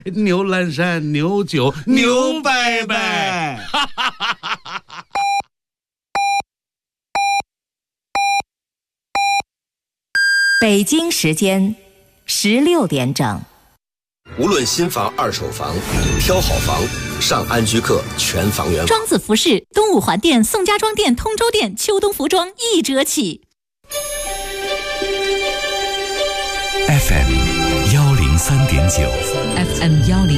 牛栏山牛酒牛拜拜。 北京时间16点整。 无论新房、二手房，挑好房，上安居客全房源。 庄子服饰、东五环店、宋家庄店、通州店、秋冬服装1折起。 FM 103.9 FM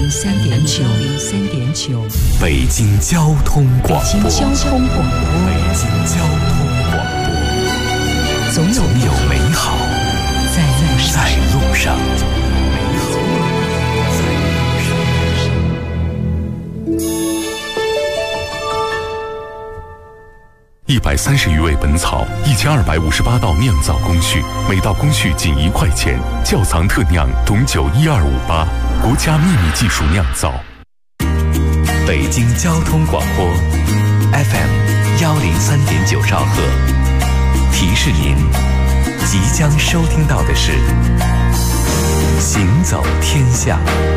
103.9 北京交通广播。 北京交通广播。 北京交通广播。总有美好在路上。130余味本草，1258道酿造工序，每道工序仅1块钱。窖藏特酿董酒12588，国家秘密技术酿造。北京交通广播 FM 103.9兆赫，提示您即将收听到的是行走天下。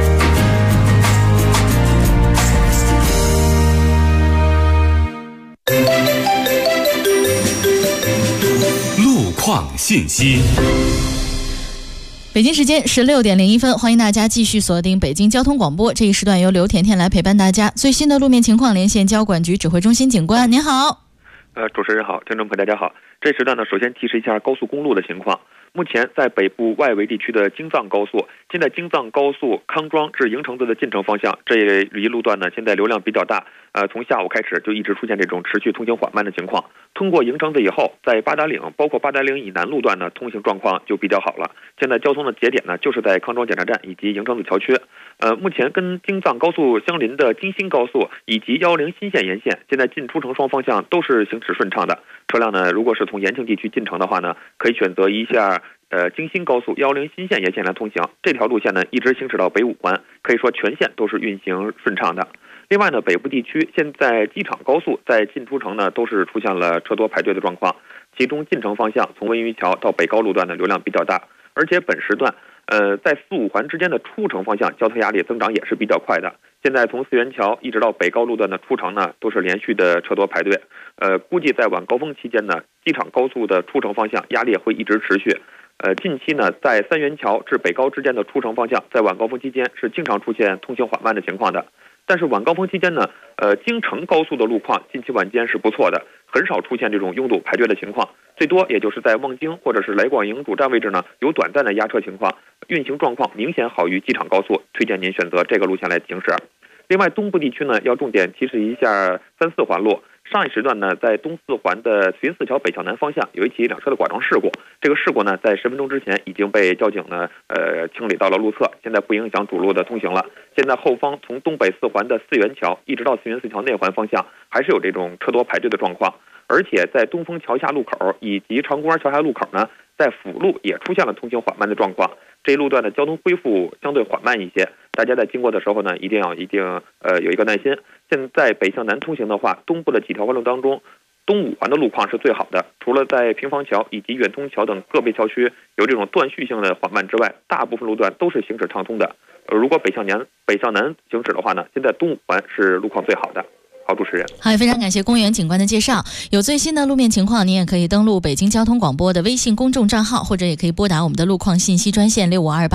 路况信息。 北京时间16点01分，欢迎大家继续锁定北京交通广播。这一时段由刘甜甜来陪伴大家。最新的路面情况连线交管局指挥中心警官，您好。 主持人好，听众朋友大家好。这时段呢，首先提示一下高速公路的情况。目前在北部外围地区的京藏高速，现在京藏高速康庄至营城子的进城方向这一路段呢，现在流量比较大，从下午开始就一直出现这种持续通行缓慢的情况。通过营城子以后，在八达岭，包括八达岭以南路段呢，通行状况就比较好了。现在交通的节点呢，就是在康庄检查站以及营城子桥区。目前跟京藏高速相邻的京新高速以及110新线沿线，现在进出城双方向都是行驶顺畅的。车辆呢，如果是从延庆地区进城的话呢，可以选择一下京新高速110新线沿线来通行。这条路线呢，一直行驶到北五环，可以说全线都是运行顺畅的。另外呢，北部地区现在机场高速在进出城呢，都是出现了车多排队的状况。其中进城方向从文榆桥到北高路段的流量比较大，而且本时段在4、5环之间的出城方向交通压力增长也是比较快的。现在从四元桥一直到北高路段的出城呢，都是连续的车多排队。估计在晚高峰期间呢，机场高速的出城方向压力会一直持续。近期呢，在三元桥至北高之间的出城方向，在晚高峰期间是经常出现通行缓慢的情况的。但是晚高峰期间呢，京承高速的路况近期晚间是不错的，很少出现这种拥堵排队的情况，最多也就是在望京或者是来广营主站位置呢有短暂的压车情况，运行状况明显好于机场高速，推荐您选择这个路线来行驶。另外，东部地区呢要重点提示一下3、4环路。上一时段呢，在东4环的慈云寺桥北向南方向有一起2车的剐撞事故，这个事故呢，在10分钟之前已经被交警呢清理到了路侧，现在不影响主路的通行了。现在后方从东北4环的四元桥一直到慈云寺桥内环方向，还是有这种车多排队的状况，而且在东风桥下路口以及长公园桥下路口呢，在辅路也出现了通行缓慢的状况。这一路段的交通恢复相对缓慢一些，大家在经过的时候呢，一定有一个耐心。现在北向南通行的话，东部的几条环路当中，东5环的路况是最好的，除了在平房桥以及远通桥等个别桥区有这种断续性的缓慢之外，大部分路段都是行驶畅通的。如果北向南行驶的话呢，现在东5环是路况最好的。好，主持人。 好，也非常感谢公园警官的介绍。有最新的路面情况，您也可以登录北京交通广播的微信公众账号，或者也可以拨打我们的路况信息专线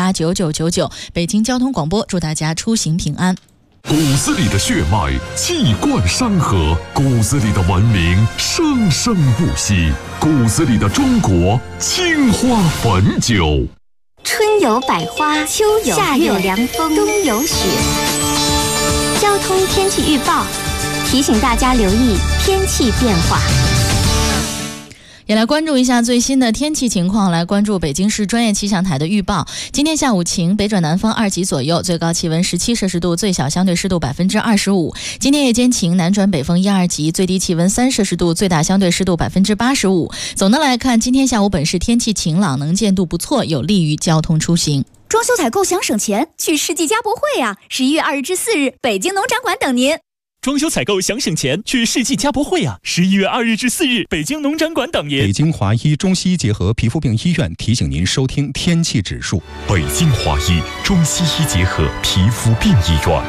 65289999。北京交通广播，祝大家出行平安。 骨子里的血脉气贯山河，骨子里的文明生生不息，骨子里的中国青花汾酒。 春有百花，秋有夏有凉风，冬有雪。交通天气预报提醒大家留意天气变化。 也来关注一下最新的天气情况，来关注北京市专业气象台的预报。今天下午晴，北转南风2级左右，最高气温17摄氏度，最小相对湿度25%。今天夜间晴，南转北风1、2级，最低气温3摄氏度，最大相对湿度85%。总的来看，今天下午本市天气晴朗，能见度不错，有利于交通出行。 装修采购想省钱，去世纪家博会啊！11月2日至4日，北京农展馆等您。 装修采购想省钱，去世纪家博会啊！11月2日至4日，北京农展馆等您。 北京华医中西医结合皮肤病医院提醒您收听天气指数。 北京华医中西医结合皮肤病医院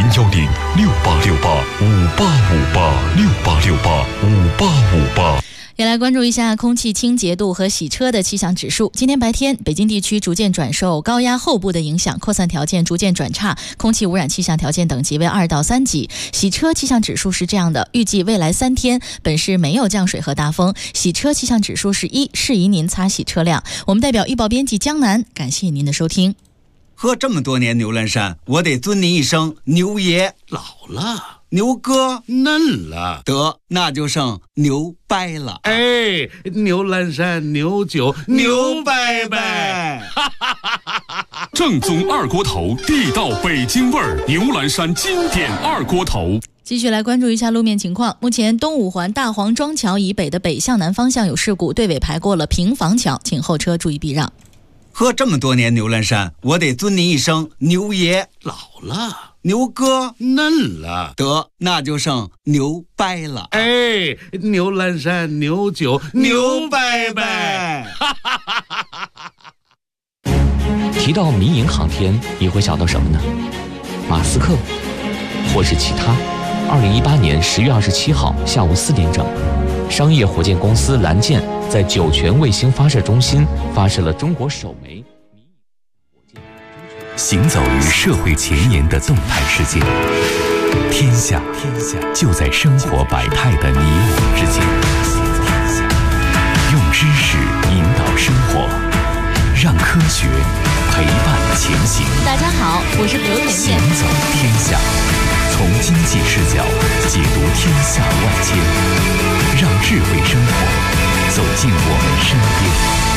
，0106868585868685858。 也来关注一下空气清洁度和洗车的气象指数。今天白天，北京地区逐渐转受高压后部的影响，扩散条件逐渐转差，空气污染气象条件等级为2到3级。洗车气象指数是这样的，预计未来3天本市没有降水和大风，洗车气象指数是1，适宜您擦洗车辆。我们代表预报编辑江南，感谢您的收听。 喝这么多年牛栏山，我得尊您一声牛爷。 老了， 牛哥嫩了， 得那就剩牛掰了。 哎，牛栏山牛酒牛掰掰， 正宗二锅头，地道北京味儿，牛栏山经典二锅头。 继续来关注一下路面情况。目前东五环大黄庄桥以北的北向南方向有事故，队尾排过了平房桥，请后车注意避让。 喝这么多年牛栏山，我得尊您一声牛爷。 老了， 牛哥嫩了， 得那就剩牛掰了。 哎，牛栏山牛酒牛掰掰。 提到民营航天，你会想到什么呢？马斯克，或是其他？2018年10月27号下午4点整，商业火箭公司蓝箭在酒泉卫星发射中心发射了中国首枚行走于社会前沿的动态世界，天下就在生活百态的你我之间。用知识引导生活，让科学陪伴前行。 大家好，我是刘甜甜。 行走天下，从经济视角解读天下万千，让智慧生活走进我们身边。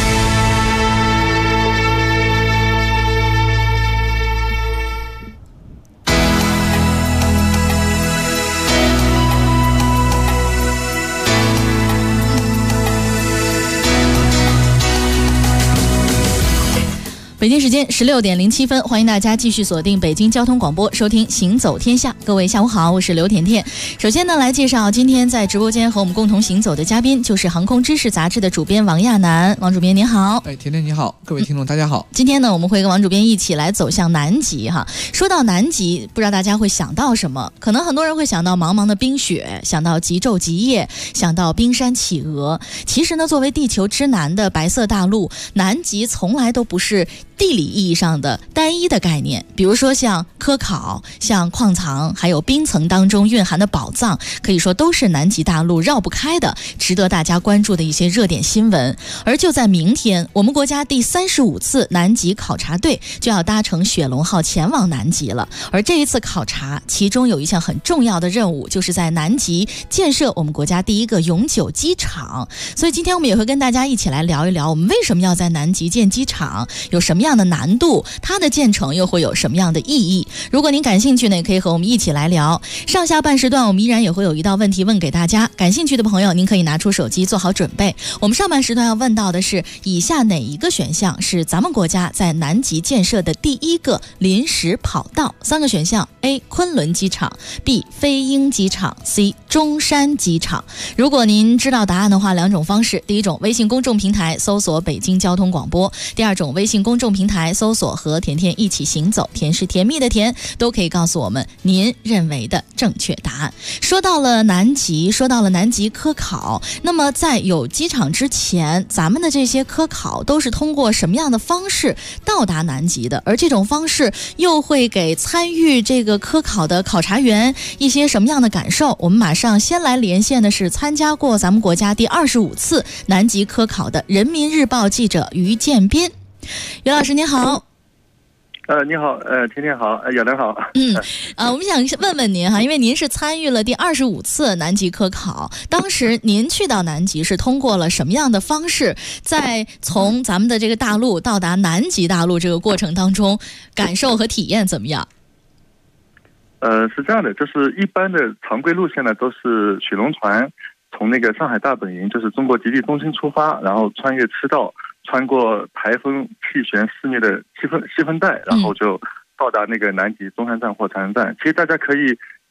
北京时间16点07分，欢迎大家继续锁定北京交通广播，收听《行走天下》。各位下午好，我是刘甜甜。首先呢，来介绍今天在直播间和我们共同行走的嘉宾，就是《航空知识》杂志的主编王亚楠。王主编您好。 甜甜你好，各位听众大家好。 今天呢，我们会跟王主编一起来走向南极哈。说到南极，不知道大家会想到什么？可能很多人会想到茫茫的冰雪，想到极昼极夜，想到冰山企鹅。其实呢，作为地球之南的白色大陆，南极从来都不是地理意义上的单一的概念，比如说像科考、像矿藏，还有冰层当中蕴含的宝藏，可以说都是南极大陆绕不开的，值得大家关注的一些热点新闻。而就在明天，我们国家第35次南极考察队就要搭乘雪龙号前往南极了。而这一次考察，其中有一项很重要的任务，就是在南极建设我们国家第一个永久机场。所以今天我们也会跟大家一起来聊一聊，我们为什么要在南极建机场，有什么样的难度，它的建成又会有什么样的意义。如果您感兴趣呢，也可以和我们一起来聊。上下半时段我们依然也会有一道问题问给大家，感兴趣的朋友您可以拿出手机做好准备。我们上半时段要问到的是，以下哪一个选项是咱们国家在南极建设的第一个临时跑道？3个选项： A. 昆仑机场， B. 飞鹰机场， C. 中山机场。如果您知道答案的话，两种方式：第一种，微信公众平台搜索北京交通广播；第二种，微信公众平台搜索和甜甜一起行走，甜是甜蜜的甜，都可以告诉我们您认为的正确答案。说到了南极，说到了南极科考，那么在有机场之前，咱们的这些科考都是通过什么样的方式到达南极的？而这种方式又会给参与这个科考的考察员一些什么样的感受？我们马上先来连线的是参加过咱们国家第25次南极科考的人民日报记者于建斌。于老师您好。 你好，甜甜好，亚楠好。 我们想问问您哈，因为您是参与了第25次南极科考，当时您去到南极是通过了什么样的方式？在从咱们的这个大陆到达南极大陆这个过程当中，感受和体验怎么样？ 是这样的，就是一般的常规路线呢，都是雪龙船从那个上海大本营，就是中国极地中心出发，然后穿越赤道，穿过台风气旋肆虐的细分带，然后就到达那个南极中山站或长安站。其实大家可以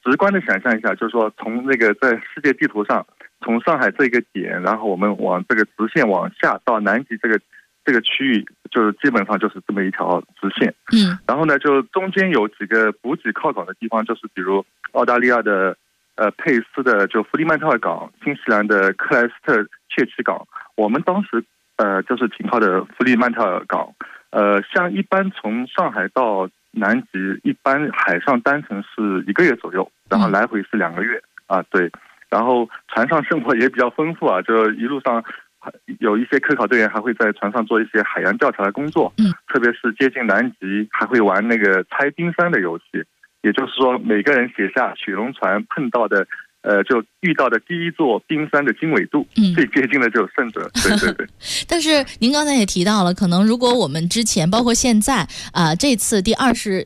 直观的想象一下，就是说从那个在世界地图上，从上海这个点，然后我们往这个直线往下到南极这个区域，就是基本上就是这么一条直线。然后呢，就中间有几个补给靠港的地方，就是比如澳大利亚的佩斯的就弗利曼特尔港，新西兰的克莱斯特切奇港。我们当时就是停靠的弗利曼特尔港。像一般从上海到南极，一般海上单程是1个月左右，然后来回是2个月啊，对。然后船上生活也比较丰富啊，就一路上有一些科考队员还会在船上做一些海洋调查的工作，特别是接近南极还会玩那个猜冰山的游戏，也就是说每个人写下雪龙船碰到的就遇到的第一座冰山的经纬度，最接近的就是胜者。对对对。 但是您刚才也提到了，可能如果我们之前包括现在这次第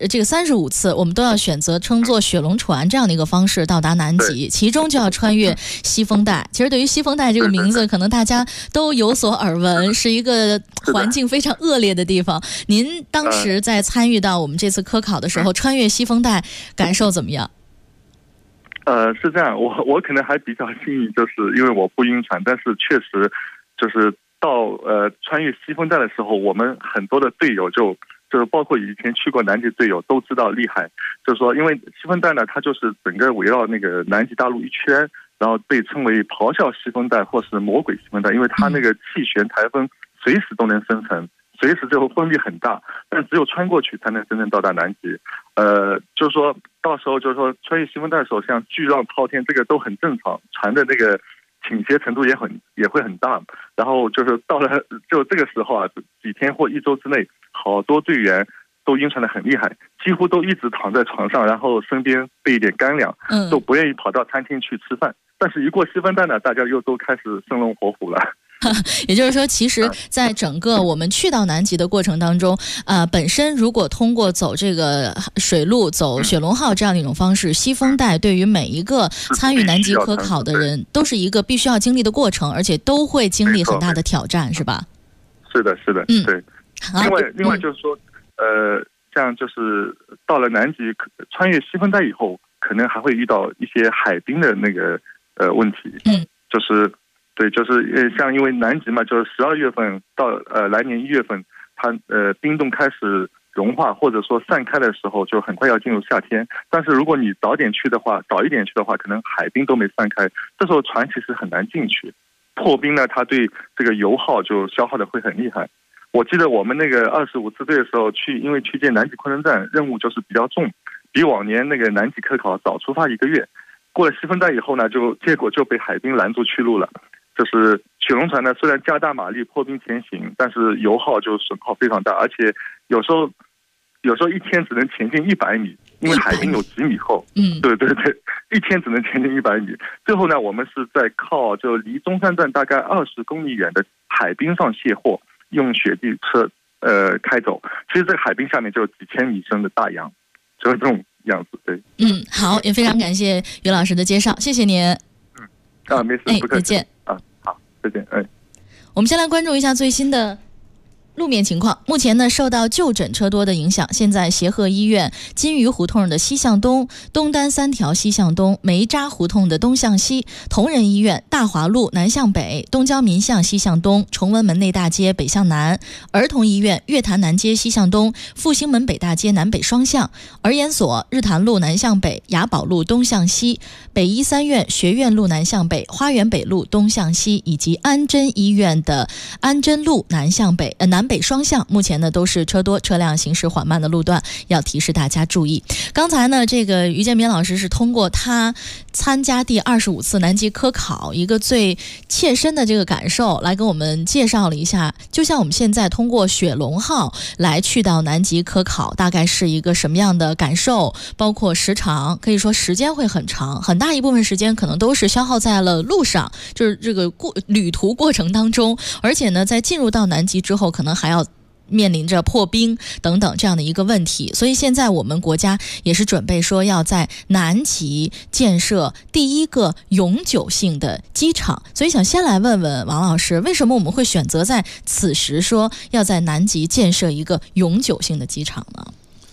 35次，我们都要选择乘坐雪龙船这样的一个方式到达南极，其中就要穿越西风带。其实对于西风带这个名字，可能大家都有所耳闻，是一个环境非常恶劣的地方。您当时在参与到我们这次科考的时候，穿越西风带感受怎么样？ 是这样，我可能还比较幸运，就是因为我不晕船，但是确实就是到穿越西风带的时候，我们很多的队友就是包括以前去过南极队友都知道厉害，就是说因为西风带呢，它就是整个围绕那个南极大陆一圈，然后被称为咆哮西风带或是魔鬼西风带，因为它那个气旋台风随时都能生成，随时就风力很大，但只有穿过去才能真正到达南极。就是说到时候就是说穿越西风带的时候，像巨浪滔天，这个都很正常，船的那个倾斜程度也会很大。然后就是到了就这个时候啊，几天或1周之内，好多队员都晕船的很厉害，几乎都一直躺在床上，然后身边备一点干粮，都不愿意跑到餐厅去吃饭。但是一过西风带呢，大家又都开始生龙活虎了。 也就是说，其实在整个我们去到南极的过程当中，本身如果通过走这个水路，走雪龙号这样的一种方式，西风带对于每一个参与南极科考的人都是一个必须要经历的过程，而且都会经历很大的挑战，是吧？ 是的，是的，对。另外就是说，像就是到了南极穿越西风带以后，可能还会遇到一些海冰的那个问题，就是对，就是像因为南极嘛，就是12月份到来年1月份，它冰冻开始融化或者说散开的时候，就很快要进入夏天。但是如果你早一点去的话，可能海冰都没散开，这时候船其实很难进去。破冰呢，它对这个油耗就消耗的会很厉害。我记得我们那个25次队的时候因为去建南极昆仑站，任务就是比较重，比往年那个南极科考早出发1个月。过了西风带以后呢，结果就被海冰拦住去路了。就是雪龙船呢，虽然加大马力破冰前行，但是油耗就损耗非常大，而且有时候一天只能前进100米，因为海冰有几米厚。对对对，一天只能前进100米。最后呢，我们是在靠就离中山站大概20公里远的海冰上卸货，用雪地车开走。其实这个海冰下面就有几千米深的大洋，就是这种样子。对， 好，也非常感谢于老师的介绍，谢谢您。 没事，不客气。 再见。 好，再见。 我们先来关注一下最新的路面情况。目前呢，受到就诊车多的影响，现在协和医院金鱼胡同的西向东、东单3条西向东、梅扎胡同的东向西、同仁医院大华路南向北、东郊民巷西向东、崇文门内大街北向南、儿童医院月坛南街西向东、复兴门北大街南北双向、儿研所日坛路南向北、雅宝路东向西、北医3院学院路南向北、花园北路东向西，以及安贞医院的安贞路南向北南北双向，目前呢都是车多车辆行驶缓慢的路段，要提示大家注意。刚才呢，这个于建民老师是通过他参加第25次南极科考一个最切身的这个感受来跟我们介绍了一下，就像我们现在通过雪龙号来去到南极科考，大概是一个什么样的感受，包括时长，可以说时间会很长，很大一部分时间可能都是消耗在了路上，就是这个旅途过程当中，而且呢，在进入到南极之后，可能还要面临着破冰等等这样的一个问题。所以现在我们国家也是准备说要在南极建设第一个永久性的机场。所以想先来问问王老师，为什么我们会选择在此时说要在南极建设一个永久性的机场呢？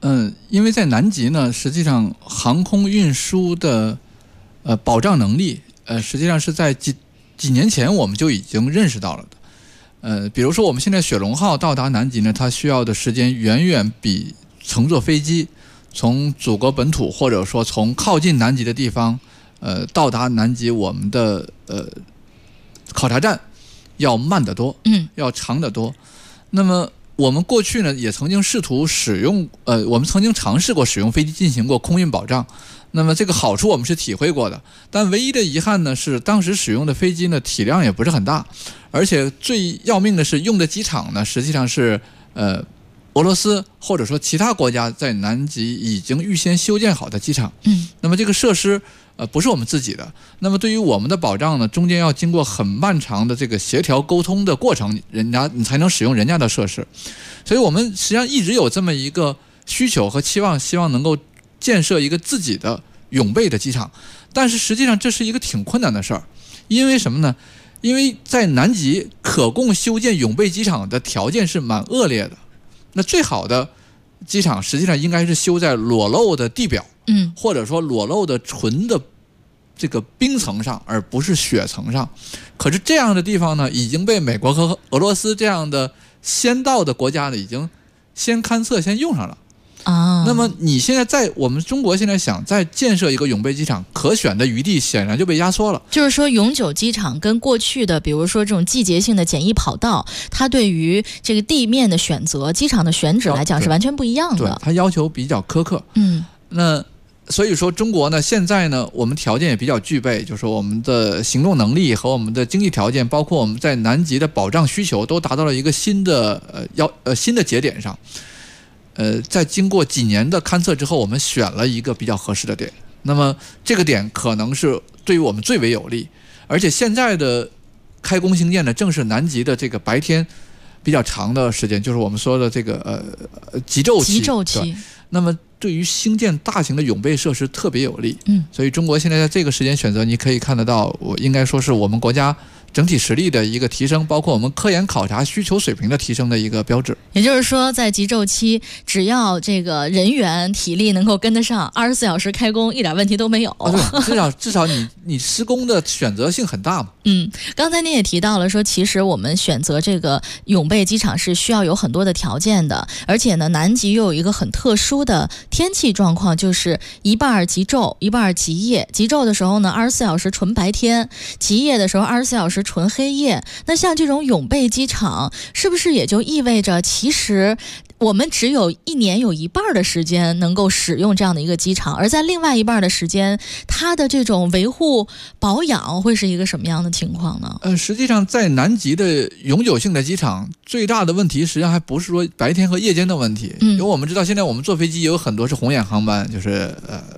因为在南极呢，实际上航空运输的保障能力，实际上是在几年前我们就已经认识到了的。比如说我们现在雪龙号到达南极呢，它需要的时间远远比乘坐飞机从祖国本土或者说从靠近南极的地方，到达南极我们的考察站要慢得多，要长得多。那么我们过去呢也曾经试图使用，我们曾经尝试过使用飞机进行过空运保障。那么这个好处我们是体会过的，但唯一的遗憾呢是当时使用的飞机呢体量也不是很大，而且最要命的是用的机场呢实际上是俄罗斯或者说其他国家在南极已经预先修建好的机场。那么这个设施不是我们自己的，那么对于我们的保障呢，中间要经过很漫长的这个协调沟通的过程，你才能使用人家的设施。所以我们实际上一直有这么一个需求和期望，希望能够建设一个自己的永备的机场。但是实际上这是一个挺困难的事儿，因为什么呢？因为在南极可供修建永备机场的条件是蛮恶劣的。那最好的机场实际上应该是修在裸露的地表，或者说裸露的纯的这个冰层上，而不是雪层上。可是这样的地方呢，已经被美国和俄罗斯这样的先到的国家呢，已经先勘测、先用上了。那么你现在在我们中国现在想再建设一个永备机场，可选的余地显然就被压缩了。就是说永久机场跟过去的比如说这种季节性的简易跑道，它对于这个地面的选择、机场的选址来讲是完全不一样的。对，它要求比较苛刻。那所以说中国呢，现在呢我们条件也比较具备，就是说我们的行动能力和我们的经济条件，包括我们在南极的保障需求都达到了一个新的节点上。在经过几年的勘测之后，我们选了一个比较合适的点。那么这个点可能是对于我们最为有利，而且现在的开工兴建呢，正是南极的这个白天比较长的时间，就是我们说的这个极昼期。那么对于兴建大型的永备设施特别有利。所以中国现在在这个时间选择，你可以看得到，我应该说是我们国家整体实力的一个提升，包括我们科研考察需求水平的提升的一个标志。也就是说，在极昼期，只要这个人员体力能够跟得上，24小时开工一点问题都没有。对，至少你施工的选择性很大嘛。刚才您也提到了说，其实我们选择这个永备机场是需要有很多的条件的，而且呢，南极又有一个很特殊的天气状况，就是一半极昼，一半极夜。极昼的时候呢，24小时纯白天；极夜的时候，24小时纯黑夜。那像这种永备机场，是不是也就意味着其实我们只有一年有一半的时间能够使用这样的一个机场，而在另外一半的时间，它的这种维护保养会是一个什么样的情况呢？实际上在南极的永久性的机场，最大的问题实际上还不是说白天和夜间的问题。因为我们知道现在我们坐飞机也有很多是红眼航班，就是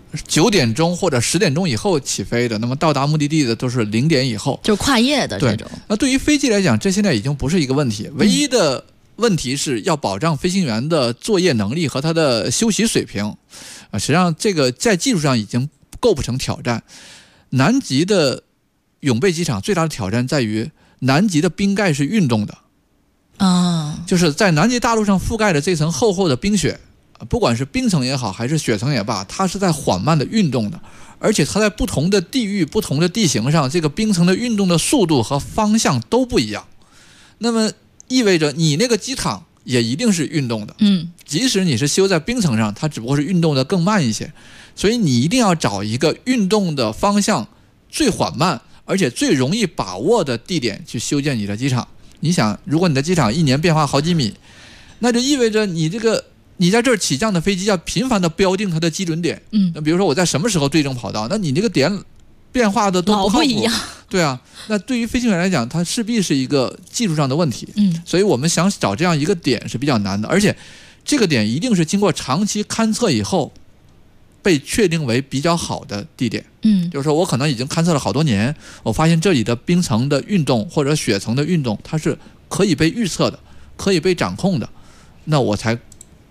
9点钟或者10点钟以后起飞的，那么到达目的地的都是0点以后，就是跨夜的这种。那对于飞机来讲，这现在已经不是一个问题，唯一的问题是要保障飞行员的作业能力和他的休息水平。实际上这个在技术上已经构不成挑战。南极的永备机场最大的挑战在于南极的冰盖是运动的就是在南极大陆上覆盖的这层厚厚的冰雪，不管是冰层也好还是雪层也罢，它是在缓慢的运动的，而且它在不同的地域、不同的地形上，这个冰层的运动的速度和方向都不一样。那么意味着你那个机场也一定是运动的，即使你是修在冰层上，它只不过是运动的更慢一些。所以你一定要找一个运动的方向最缓慢而且最容易把握的地点去修建你的机场。你想，如果你的机场一年变化好几米，那就意味着你在这儿起降的飞机要频繁的标定它的基准点。那比如说我在什么时候对正跑道，那你这个点变化的都不一样。对啊，那对于飞行员来讲，它势必是一个技术上的问题。所以我们想找这样一个点是比较难的，而且这个点一定是经过长期勘测以后被确定为比较好的地点。就是说我可能已经勘测了好多年，我发现这里的冰层的运动或者雪层的运动，它是可以被预测的，可以被掌控的，那我才可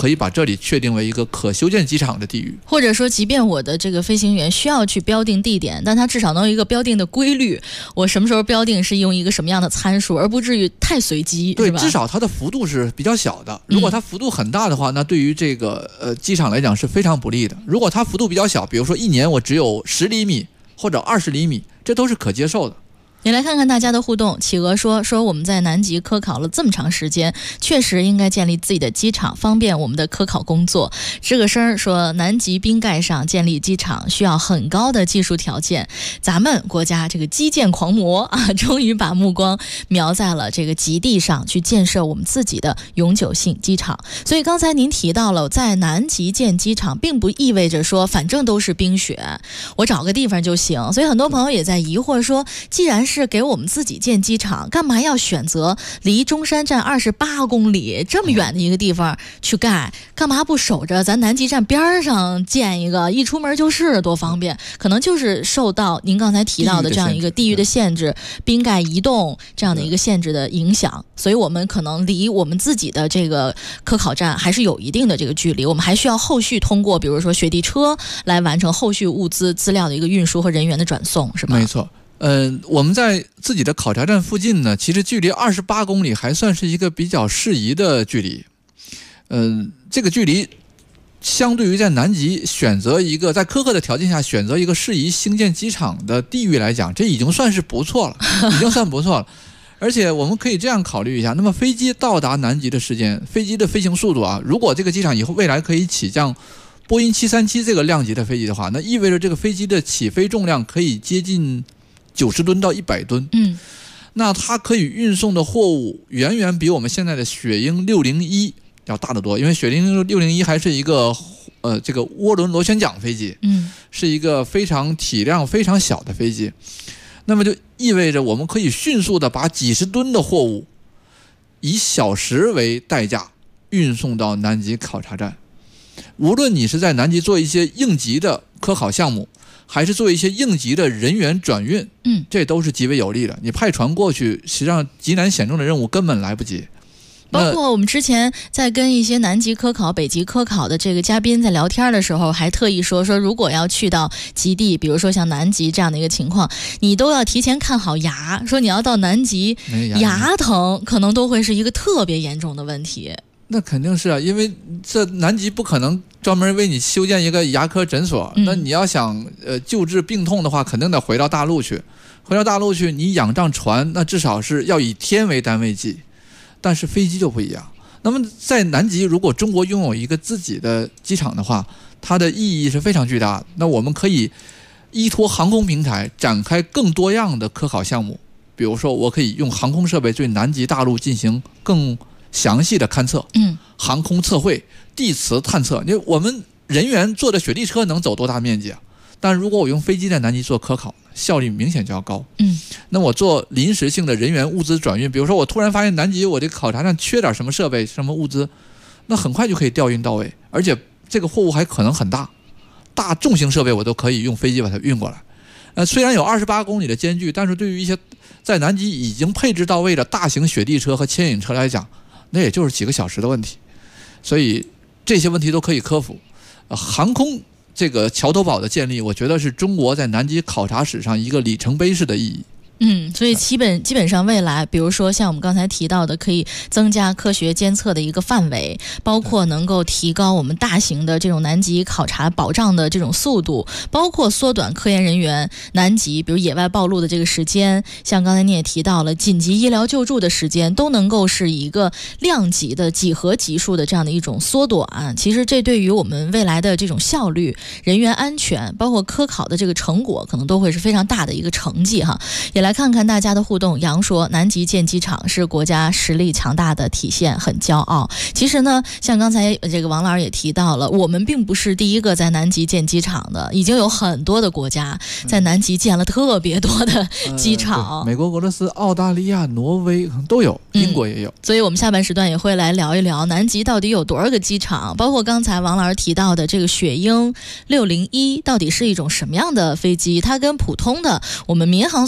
可以把这里确定为一个可修建机场的地域。 或者说即便我的这个飞行员需要去标定地点，但他至少能有一个标定的规律，我什么时候标定是用一个什么样的参数，而不至于太随机， 对， 是吧？ 至少它的幅度是比较小的。如果它幅度很大的话，那对于这个机场来讲是非常不利的。如果它幅度比较小，比如说一年我只有10厘米或者20厘米，这都是可接受的。 也来看看大家的互动。企鹅说我们在南极科考了这么长时间，确实应该建立自己的机场，方便我们的科考工作。吱个声说南极冰盖上建立机场需要很高的技术条件，咱们国家这个基建狂魔啊，终于把目光瞄在了这个极地上，去建设我们自己的永久性机场。所以刚才您提到了，在南极建机场并不意味着说反正都是冰雪，我找个地方就行。所以很多朋友也在疑惑说，既然是给我们自己建机场，干嘛要选择离中山站28公里这么远的一个地方去盖？干嘛不守着咱南极站边上建一个，一出门就是多方便？可能就是受到您刚才提到的这样一个地域的限制，冰盖移动这样的一个限制的影响，所以我们可能离我们自己的这个科考站还是有一定的这个距离，我们还需要后续通过比如说雪地车来完成后续物资资料的一个运输和人员的转送，是吧？ 没错。我们在自己的考察站附近呢，其实距离28公里还算是一个比较适宜的距离。这个距离相对于在南极选择一个在苛刻的条件下选择一个适宜兴建机场的地域来讲，这已经算是不错了，已经算不错了。而且我们可以这样考虑一下，那么飞机到达南极的时间，飞机的飞行速度啊，如果这个机场以后未来可以起降波音737这个量级的飞机的话，那意味着这个飞机的起飞重量可以接近90吨到100吨，那它可以运送的货物远远比我们现在的雪鹰601要大得多，因为雪鹰601还是一个这个涡轮螺旋桨飞机，是一个非常体量非常小的飞机，那么就意味着我们可以迅速的把几十吨的货物以小时为代价运送到南极考察站。无论你是在南极做一些应急的科考项目，还是做一些应急的人员转运，这都是极为有利的。你派船过去，实际上极难险重的任务根本来不及。 包括我们之前在跟一些南极科考、北极科考的这个嘉宾在聊天的时候，还特意说如果要去到极地，比如说像南极这样的一个情况，你都要提前看好牙，说你要到南极，牙疼可能都会是一个特别严重的问题。 那肯定是啊，因为这南极不可能专门为你修建一个牙科诊所，那你要想救治病痛的话，肯定得回到大陆去。回到大陆去，你仰仗船，那至少是要以天为单位计，但是飞机就不一样。那么在南极，如果中国拥有一个自己的机场的话，它的意义是非常巨大的。那我们可以依托航空平台展开更多样的科考项目，比如说我可以用航空设备对南极大陆进行更详细的勘测，航空测绘、地磁探测。因为我们人员坐的雪地车能走多大面积啊？但如果我用飞机在南极做科考，效率明显就要高。那我做临时性的人员物资转运，比如说我突然发现南极我这个考察站缺点什么设备、什么物资，那很快就可以调运到位，而且这个货物还可能很大，大重型设备我都可以用飞机把它运过来。虽然有28公里的间距，但是对于一些在南极已经配置到位的大型雪地车和牵引车来讲，那也就是几个小时的问题，所以这些问题都可以克服。航空这个桥头堡的建立，我觉得是中国在南极考察史上一个里程碑式的意义。 所以基本上未来，比如说像我们刚才提到的，可以增加科学监测的一个范围，包括能够提高我们大型的这种南极考察保障的这种速度，包括缩短科研人员南极比如野外暴露的这个时间，像刚才你也提到了紧急医疗救助的时间，都能够是一个量级的几何级数的这样的一种缩短。其实这对于我们未来的这种效率、人员安全，包括科考的这个成果，可能都会是非常大的一个成绩哈。也来看看大家的互动。杨说南极建机场是国家实力强大的体现，很骄傲。其实呢，像刚才这个王老师也提到了，我们并不是第一个在南极建机场的，已经有很多的国家在南极建了特别多的机场， 美国、俄罗斯、澳大利亚、挪威都有，英国也有。 所以我们下半时段也会来聊一聊南极到底有多少个机场，包括刚才王老师提到的这个雪鹰601到底是一种什么样的飞机，它跟普通的我们民航所用的客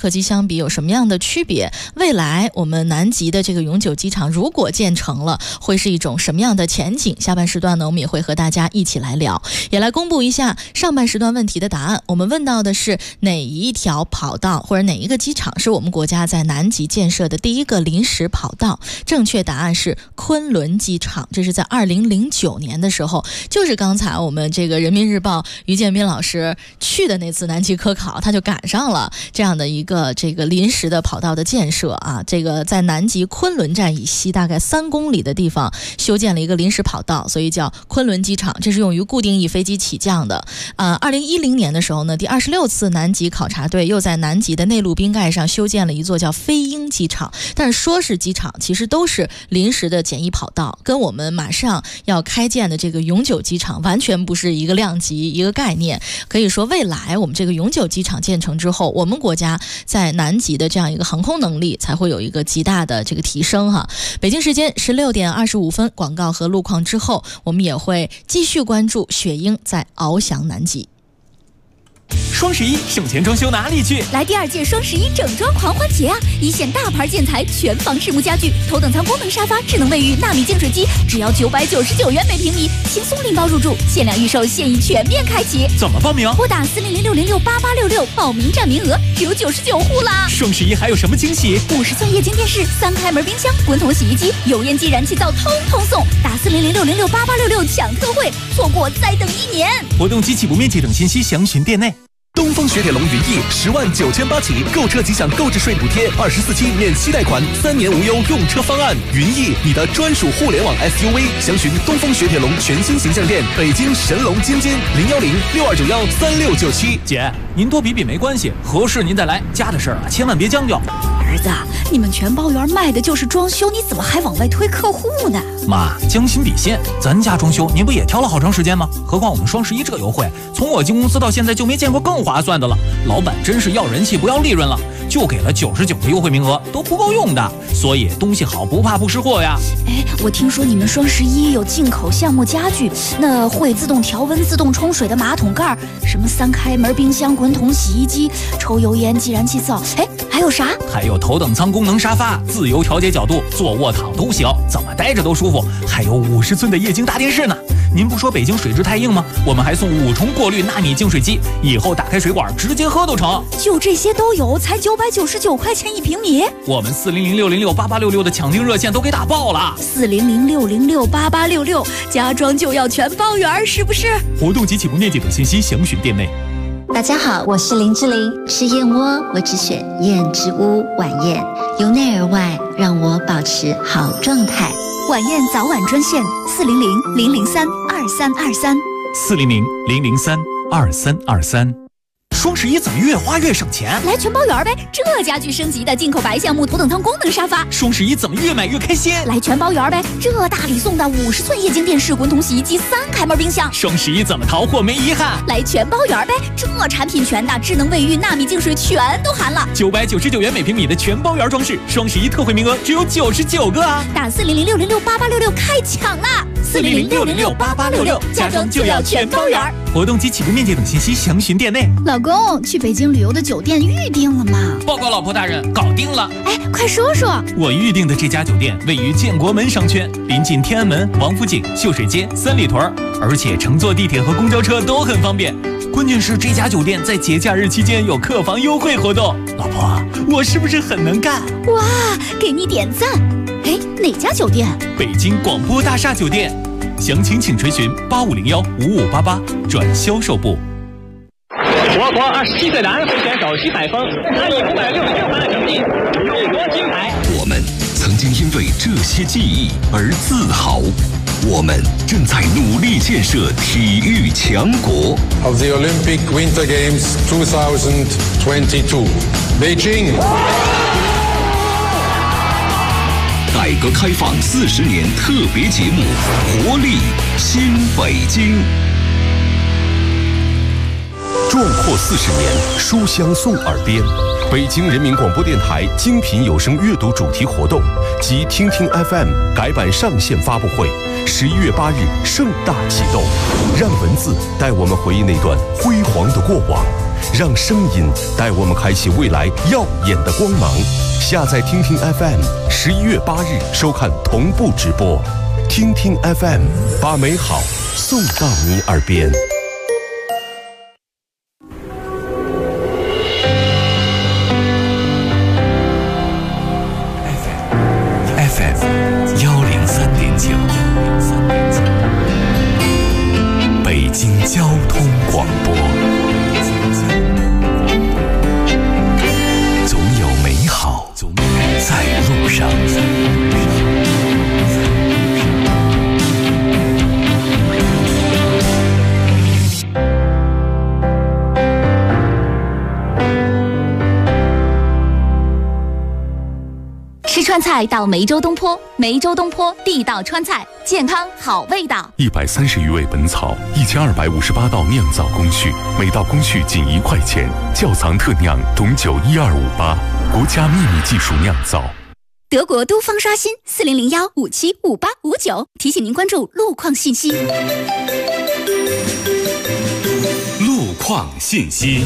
客机相比有什么样的区别？未来我们南极的这个永久机场如果建成了，会是一种什么样的前景？下半时段呢，我们也会和大家一起来聊，也来公布一下上半时段问题的答案。我们问到的是哪一条跑道或者哪一个机场是我们国家在南极建设的第一个临时跑道？正确答案是昆仑机场，这是在2009年的时候，就是刚才我们这个人民日报于建斌老师去的那次南极科考，他就赶上了这样的一个这个临时的跑道的建设啊。这个在南极昆仑站以西大概3公里的地方修建了一个临时跑道，所以叫昆仑机场，这是用于固定翼飞机起降的。2010年的时候呢，第26次南极考察队又在南极的内陆冰盖上修建了一座叫飞鹰机场，但是说是机场，其实都是临时的简易跑道，跟我们马上要开建的这个永久机场完全不是一个量级一个概念。可以说未来我们这个永久机场建成之后，我们国家在南极的这样一个航空能力才会有一个极大的这个提升哈。北京时间16点25分，广告和路况之后，我们也会继续关注雪鹰在翱翔南极。 双11省钱装修哪里去？ 来第2届双11整装狂欢节啊！一线大牌建材、全房实木家具、头等舱功能沙发、智能卫浴、纳米净水机，只要999元每平米，轻松拎包入住，限量预售，现已全面开启。 怎么报名？ 拨打40060688866，报名占名额只有99户啦！ 双11还有什么惊喜 ？50寸液晶电视、3开门冰箱、滚筒洗衣机、油烟机、燃气灶，通通送！打40060688866抢特惠，错过再等1年。 活动及起步面积等信息详询店内。 东风雪铁龙云翼10.98万起，购车即享购置税补贴，24期免息贷款，3年无忧用车方案。云翼，你的专属互联网 SUV， 详询东风雪铁龙全新形象店，北京神龙津津01062913697。 姐，您多比比没关系，合适您再来，家的事儿啊，千万别将就。 儿子，你们全包园卖的就是装修，你怎么还往外推客户呢？ 妈，将心比心，咱家装修您不也挑了好长时间吗？何况我们双11这优惠，从我进公司到现在就没见过更划算的了。老板真是要人气不要利润了，就给了99个优惠名额，都不够用的。所以东西好不怕不识货呀。 哎，我听说你们双11有进口项目家具，那会自动调温、自动冲水的马桶盖，什么3开门冰箱、滚筒洗衣机、抽油烟机、燃气灶，哎，还有啥？ 还有头等舱功能沙发，自由调节角度，坐卧躺都行，怎么待着都舒服。还有50寸的液晶大电视呢。您不说北京水质太硬吗？我们还送5重过滤纳米净水机，以后打开水管直接喝都成。 就这些都有，才999块钱1平米。 我们40060688866的抢订热线都给打爆了。 40060688866，家装就要全包圆，是不是？ 活动及起步面积等信息详询店内。 大家好，我是林志玲。吃燕窝，我只选燕之屋晚宴，由内而外让我保持好状态。 晚宴早晚专线400-003-2323。 400-003-2323。双11怎么越花越省钱？ 来全包圆呗！这家具升级的进口白橡木头等舱功能沙发。 双11怎么越买越开心？ 来全包圆呗！这大礼送的50寸液晶电视、滚筒洗衣机、3开门冰箱。 双11怎么淘货没遗憾？ 来全包圆呗！这产品全的，智能卫浴、纳米净水全都含了。 999元每平米的全包圆装饰，双11特惠名额只有99个啊！ 打40060688866开抢啦！40060688866，家装就要全包圆。 活动及起步面积等信息详询店内。 老公，去北京旅游的酒店预定了吗？ 报告老婆大人，搞定了。 哎，快说说。 我预定的这家酒店位于建国门商圈，临近天安门、王府井、秀水街、三里屯，而且乘坐地铁和公交车都很方便。关键是这家酒店在节假日期间有客房优惠活动。老婆，我是不是很能干？ 哇，给你点赞。哎，哪家酒店？ 北京广播大厦酒店。详情请垂询8501-5588转销售部。 我国27岁男会选手徐海峰，他以566分的成绩勇夺金牌。 我们曾经因为这些记忆而自豪，我们正在努力建设体育强国。 Of the Olympic Winter Games 2022, Beijing。 改革开放40年特别节目《活力新北京》。壮阔40年，书香送耳边。北京人民广播电台精品有声阅读主题活动及听听 FM 改版上线发布会，11月8日盛大启动。让文字带我们回忆那段辉煌的过往， 让声音带我们开启未来耀眼的光芒。下载听听 FM，11月8日收看同步直播。听听 FM， 把美好送到你耳边。 FM 103.9，北京交通广播。总有美好在路上。 吃川菜到梅州东坡，梅州东坡地道川菜，健康好味道。 130余味本草，1258道酿造工序，每道工序仅1块钱，窖藏特酿，董酒12588，国家秘密技术酿造。 德国都方刷新4001575859，提醒您关注路况信息。 路况信息。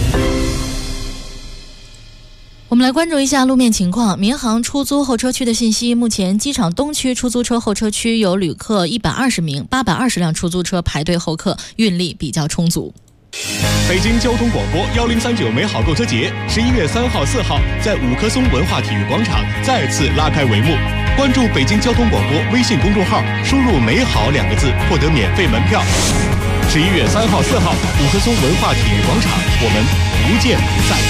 我们来关注一下路面情况。民航出租候车区的信息，目前机场东区出租车候车区有旅客120名，820辆出租车排队候客，运力比较充足。 北京交通广播1039美好购车节11月3号、4号在五棵松文化体育广场再次拉开帷幕。关注北京交通广播微信公众号，输入美好2个字获得免费门票。11月3号、4号五棵松文化体育广场，我们不见不散。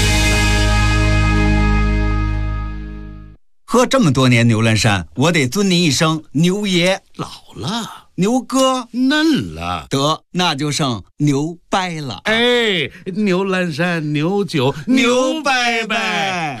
喝这么多年牛栏山，我得尊您一声牛爷。 老了， 牛哥嫩了， 得那就剩牛掰了。 哎，牛栏山牛酒牛掰掰。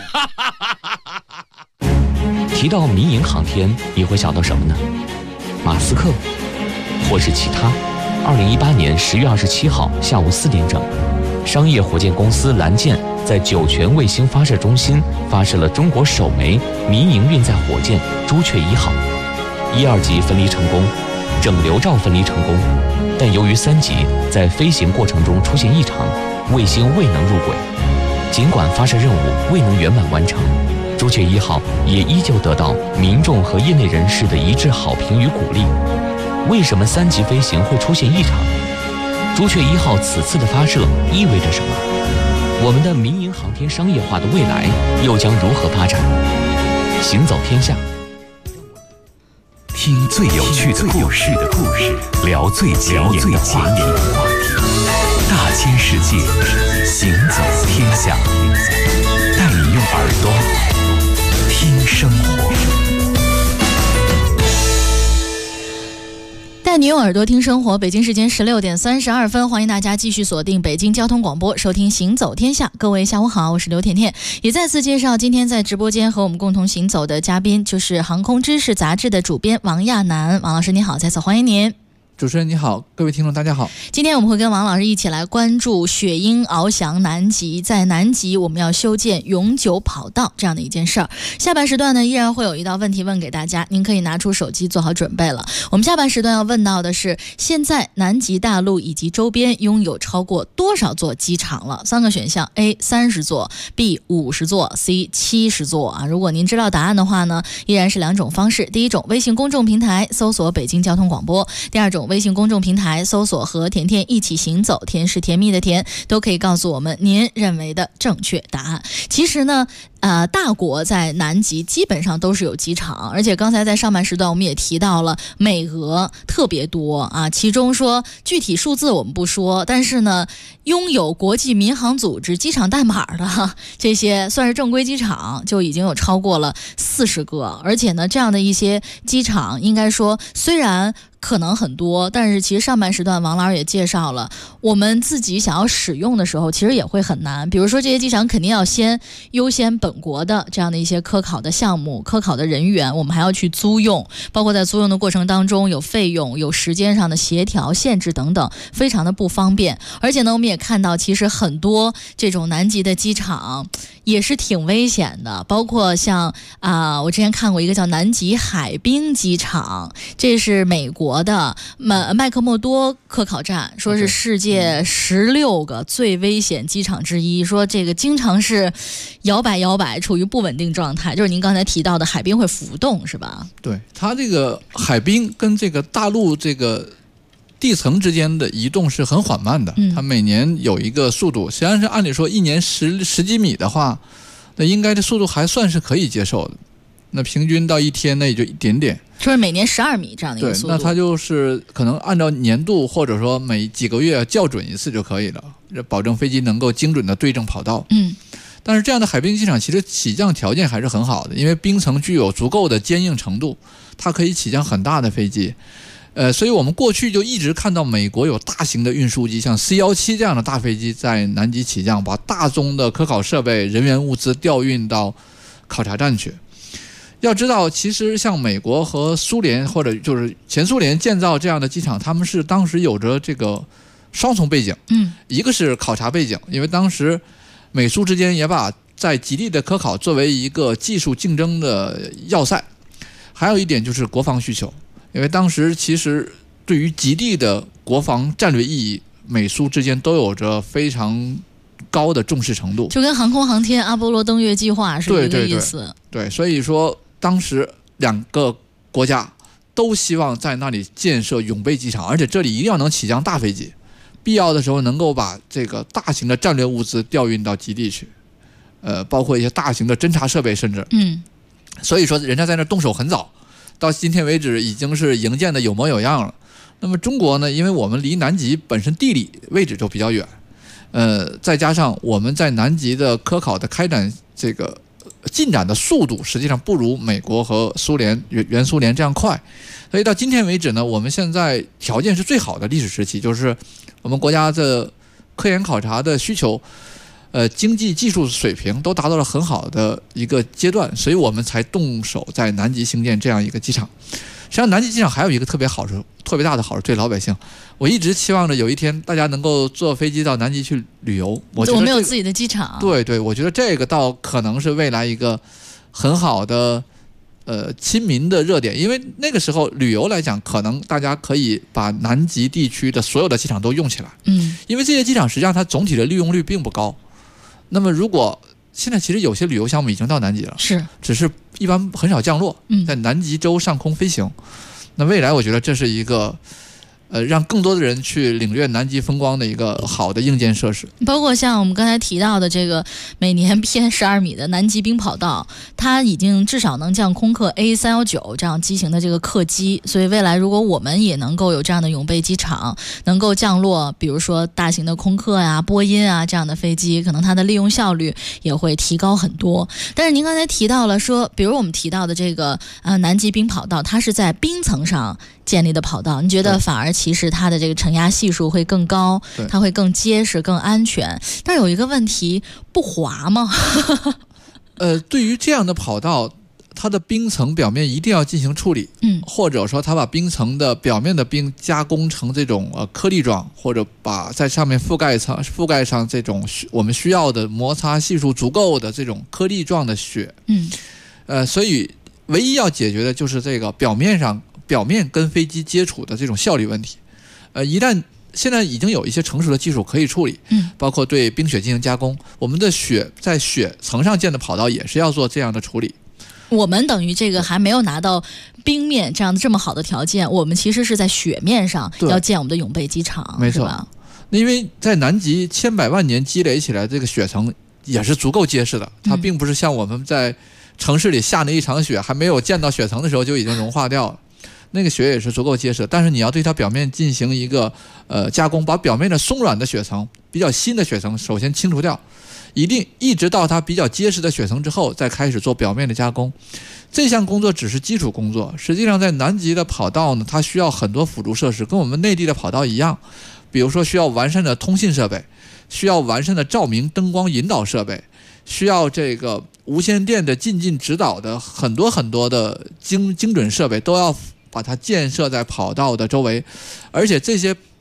提到民营航天，你会想到什么呢？马斯克，或是其他？2018年10月27号下午4点整，商业火箭公司蓝箭在酒泉卫星发射中心发射了中国首枚民营运载火箭朱雀1号，1、2级分离成功，整流罩分离成功，但由于3级在飞行过程中出现异常，卫星未能入轨。尽管发射任务未能圆满完成，朱雀1号也依旧得到民众和业内人士的一致好评与鼓励。为什么3级飞行会出现异常？朱雀1号此次的发射意味着什么？我们的民营航天商业化的未来又将如何发展？行走天下， 听最有趣的故事，聊最前沿的话题。大千世界，行走天下，带你用耳朵听生活。 带你用耳朵听生活。北京时间16点32分，欢迎大家继续锁定北京交通广播，收听行走天下。各位下午好，我是刘甜甜。也再次介绍今天在直播间和我们共同行走的嘉宾，就是航空知识杂志的主编王亚楠。王老师你好，再次欢迎您。 主持人你好，各位听众大家好。 今天我们会跟王老师一起来关注雪鹰翱翔南极，在南极我们要修建永久跑道这样的一件事儿。下半时段呢，依然会有一道问题问给大家，您可以拿出手机做好准备了。我们下半时段要问到的是，现在南极大陆以及周边拥有超过多少座机场了？3个选项 ：A 30座 ，B 50座 ，C 70座啊。如果您知道答案的话呢，依然是2种方式。第一种，微信公众平台搜索北京交通广播；第二种，微信公众平台搜索和甜甜一起行走，甜是甜蜜的甜，都可以告诉我们您认为的正确答案。其实呢，大国在南极基本上都是有机场，而且刚才在上半时段我们也提到了美俄特别多啊，其中说具体数字我们不说，但是呢，拥有国际民航组织机场代码的这些算是正规机场就已经有超过了40个，而且呢，这样的一些机场应该说虽然可能很多，但是其实上半时段王老师也介绍了，我们自己想要使用的时候其实也会很难。比如说这些机场肯定要先优先本国的这样的一些科考的项目、科考的人员，我们还要去租用，包括在租用的过程当中有费用、有时间上的协调限制等等，非常的不方便。而且呢，我们也看到其实很多这种南极的机场也是挺危险的，包括像我之前看过一个叫南极海滨机场，这是美国的麦克默多科考站，说是世界16个最危险机场之一，说这个经常是摇摆，处于不稳定状态，就是您刚才提到的海冰会浮动，是吧？ 对，它这个海冰跟这个大陆这个地层之间的移动是很缓慢的，它每年有一个速度，实际上是按理说一年十几米的话，那应该这速度还算是可以接受的。那平均到一天那也就一点点， 就是每年12米这样的一个速度。 对，那它就是可能按照年度或者说每几个月校准一次就可以了，保证飞机能够精准的对正跑道。但是这样的海滨机场其实起降条件还是很好的，因为冰层具有足够的坚硬程度，它可以起降很大的飞机。所以我们过去就一直看到美国有大型的运输机，像 C-17 这样的大飞机在南极起降，把大宗的科考设备、人员物资调运到考察站去。要知道，其实像美国和苏联或者就是前苏联建造这样的机场，他们是当时有着这个双重背景。一个是考察背景，因为当时美苏之间也把在极地的科考作为一个技术竞争的要塞，还有一点就是国防需求。因为当时其实对于极地的国防战略意义，美苏之间都有着非常高的重视程度， 就跟航空航天阿波罗登月计划是一个意思。 对，所以说当时两个国家都希望在那里建设永备机场，而且这里一定要能起降大飞机，必要的时候能够把这个大型的战略物资调运到极地去，包括一些大型的侦察设备，甚至所以说人家在那动手很早。到今天为止已经是营建的有模有样了。那么中国呢，因为我们离南极本身地理位置就比较远，再加上我们在南极的科考的开展这个进展的速度实际上不如美国和苏联原苏联这样快，所以到今天为止呢，我们现在条件是最好的历史时期，就是我们国家的科研考察的需求经济技术水平都达到了很好的一个阶段，所以我们才动手在南极兴建这样一个机场。实际上南极机场还有一个特别大的好处对老百姓，我一直期望着有一天大家能够坐飞机到南极去旅游。我们有自己的机场。 对，我觉得这个倒可能是未来一个很好的亲民的热点，因为那个时候旅游来讲，可能大家可以把南极地区的所有的机场都用起来。因为这些机场实际上它总体的利用率并不高。那么如果现在其实有些旅游项目已经到南极了，只是一般很少降落，在南极洲上空飞行。那未来我觉得这是一个让更多的人去领略南极风光的一个好的硬件设施。 包括像我们刚才提到的这个每年偏12米的南极冰跑道，它已经至少能降空客 A319 这样机型的这个客机，所以未来如果我们也能够有这样的永备机场，能够降落比如说大型的空客啊、波音啊这样的飞机，可能它的利用效率也会提高很多。但是您刚才提到了说，比如我们提到的这个南极冰跑道，它是在冰层上建立的跑道，你觉得反而其实它的这个承压系数会更高，它会更结实、更安全。但有一个问题，不滑吗？ 对于这样的跑道，它的冰层表面一定要进行处理，或者说它把冰层的表面的冰加工成这种颗粒状，或者把在上面覆盖上这种我们需要的摩擦系数足够的这种颗粒状的雪。所以唯一要解决的就是这个表面跟飞机接触的这种效率问题。一旦现在已经有一些成熟的技术可以处理，包括对冰雪进行加工，我们的在雪层上建的跑道也是要做这样的处理。 我们等于这个还没有拿到冰面这么好的条件，我们其实是在雪面上要建我们的永备机场， 没错。因为在南极千百万年积累起来这个雪层也是足够结实的，它并不是像我们在城市里下那一场雪还没有见到雪层的时候就已经融化掉了，那个雪也是足够结实，但是你要对它表面进行一个加工，把表面的松软的雪层、比较新的雪层首先清除掉，一直到它比较结实的雪层之后，再开始做表面的加工。这项工作只是基础工作，实际上在南极的跑道呢，它需要很多辅助设施，跟我们内地的跑道一样，比如说需要完善的通信设备，需要完善的照明灯光引导设备，需要这个无线电的进近指导的很多的精准设备，都要把它建设在跑道的周围。而且这些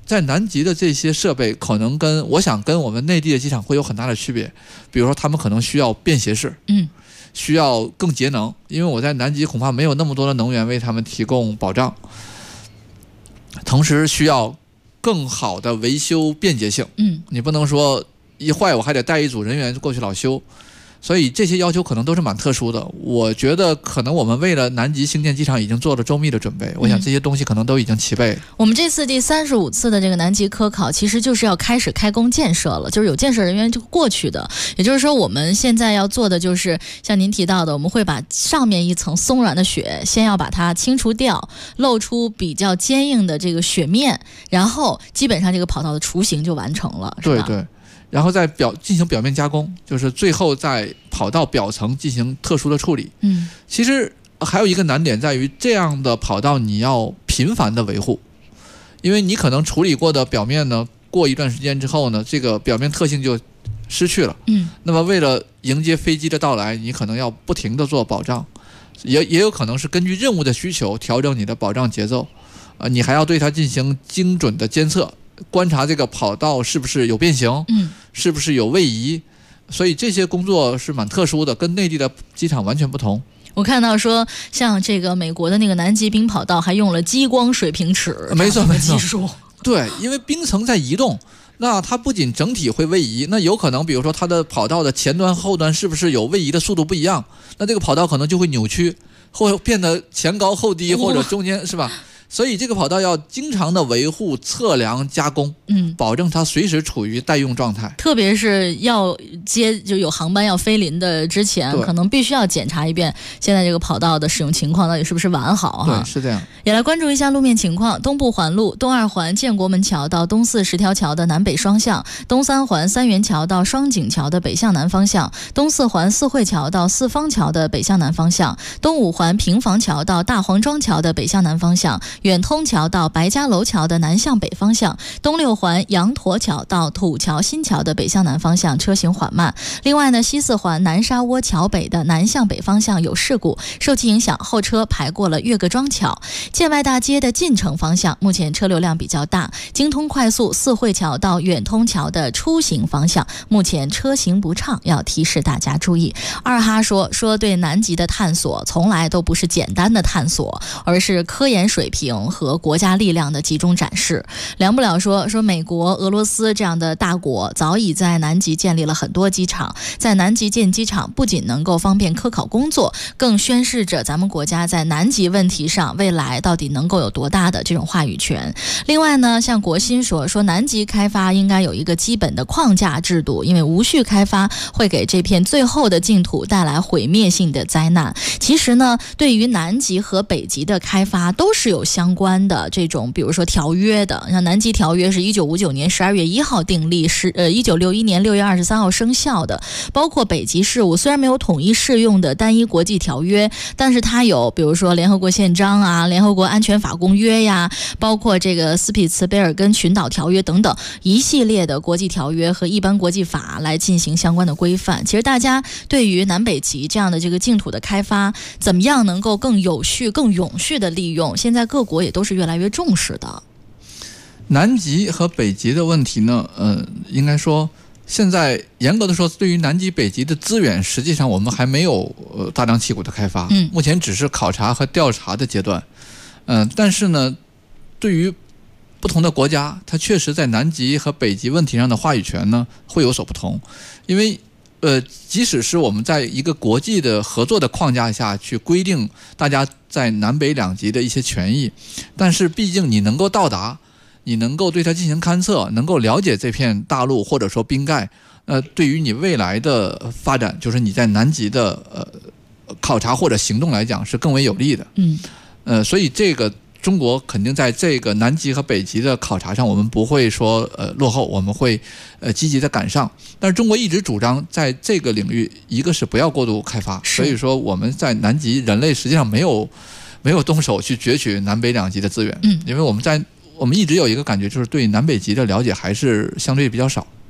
在南极的这些设备可能我想跟我们内地的机场会有很大的区别，比如说他们可能需要便携式，需要更节能，因为我在南极恐怕没有那么多的能源为他们提供保障，同时需要更好的维修便捷性，你不能说一坏我还得带一组人员过去老修，所以这些要求可能都是蛮特殊的。我觉得可能我们为了南极兴建机场已经做了周密的准备，我想这些东西可能都已经齐备。 我们这次第35次的这个南极科考其实就是要开始开工建设了，就是有建设人员就过去的，也就是说我们现在要做的就是像您提到的，我们会把上面一层松软的雪先要把它清除掉，露出比较坚硬的这个雪面，然后基本上这个跑道的雏形就完成了，是吧？ 对对，然后再进行表面加工，就是最后在跑道表层进行特殊的处理。其实还有一个难点在于，这样的跑道你要频繁的维护，因为你可能处理过的表面呢，过一段时间之后呢，这个表面特性就失去了。那么为了迎接飞机的到来，你可能要不停的做保障，也有可能是根据任务的需求调整你的保障节奏。你还要对它进行精准的监测，观察这个跑道是不是有变形，是不是有位移，所以这些工作是蛮特殊的，跟内地的机场完全不同。 我看到说，像这个美国的那个南极冰跑道还用了激光水平尺， 没错没错， 技术。 对，因为冰层在移动，那它不仅整体会位移，那有可能比如说它的跑道的前端后端是不是有位移的速度不一样，那这个跑道可能就会扭曲，或变得前高后低，或者中间是吧？所以这个跑道要经常的维护、测量、加工，保证它随时处于待用状态。 特别是要就有航班要飞临的之前，可能必须要检查一遍现在这个跑道的使用情况到底是不是完好哈。 对，是这样。 也来关注一下路面情况：东部环路东2环建国门桥到东4十条桥的南北双向，东3环三元桥到双井桥的北向南方向，东4环四惠桥到四方桥的北向南方向，东5环平房桥到大黄庄桥的北向南方向，远通桥到白家楼桥的南向北方向，东6环羊驼桥到土桥新桥的北向南方向车行缓慢。另外呢，西4环南沙窝桥北的南向北方向有事故，受其影响，后车排过了岳各庄桥。建外大街的进城方向目前车流量比较大，京通快速四惠桥到远通桥的出行方向目前车行不畅，要提示大家注意。二哈说对南极的探索从来都不是简单的探索，而是科研水平和国家力量的集中展示。梁不了说美国、俄罗斯这样的大国早已在南极建立了很多机场，在南极建机场不仅能够方便科考工作，更宣示着咱们国家在南极问题上未来到底能够有多大的这种话语权。另外呢，像国新说南极开发应该有一个基本的框架制度，因为无序开发会给这片最后的净土带来毁灭性的灾难。其实呢，对于南极和北极的开发都是有相关的这种比如说条约的，像南极条约是1959年12月1号订立，1961年6月23号生效的。包括北极事务虽然没有统一适用的单一国际条约，但是它有比如说联合国宪章啊、联合国安全法公约呀，包括这个斯匹茨卑尔根群岛条约等等一系列的国际条约和一般国际法来进行相关的规范。其实大家对于南北极这样的这个净土的开发，怎么样能够更有序、更永续的利用，现在各国也都是越来越重视的。 南极和北极的问题呢，应该说现在严格的说，对于南极、北极的资源，实际上我们还没有大张旗鼓的开发，目前只是考察和调查的阶段。但是呢，对于不同的国家，它确实在南极和北极问题上的话语权呢会有所不同，因为即使是我们在一个国际的合作的框架下去规定大家在南北两极的一些权益，但是毕竟你能够到达，你能够对它进行勘测，能够了解这片大陆或者说冰盖，对于你未来的发展，就是你在南极的考察或者行动来讲是更为有利的。所以这个中国肯定在这个南极和北极的考察上，我们不会说落后，我们会积极的赶上。但是中国一直主张在这个领域，一个是不要过度开发，所以说我们在南极人类实际上没有动手去攫取南北两极的资源，因为我们一直有一个感觉，就是对南北极的了解还是相对比较少。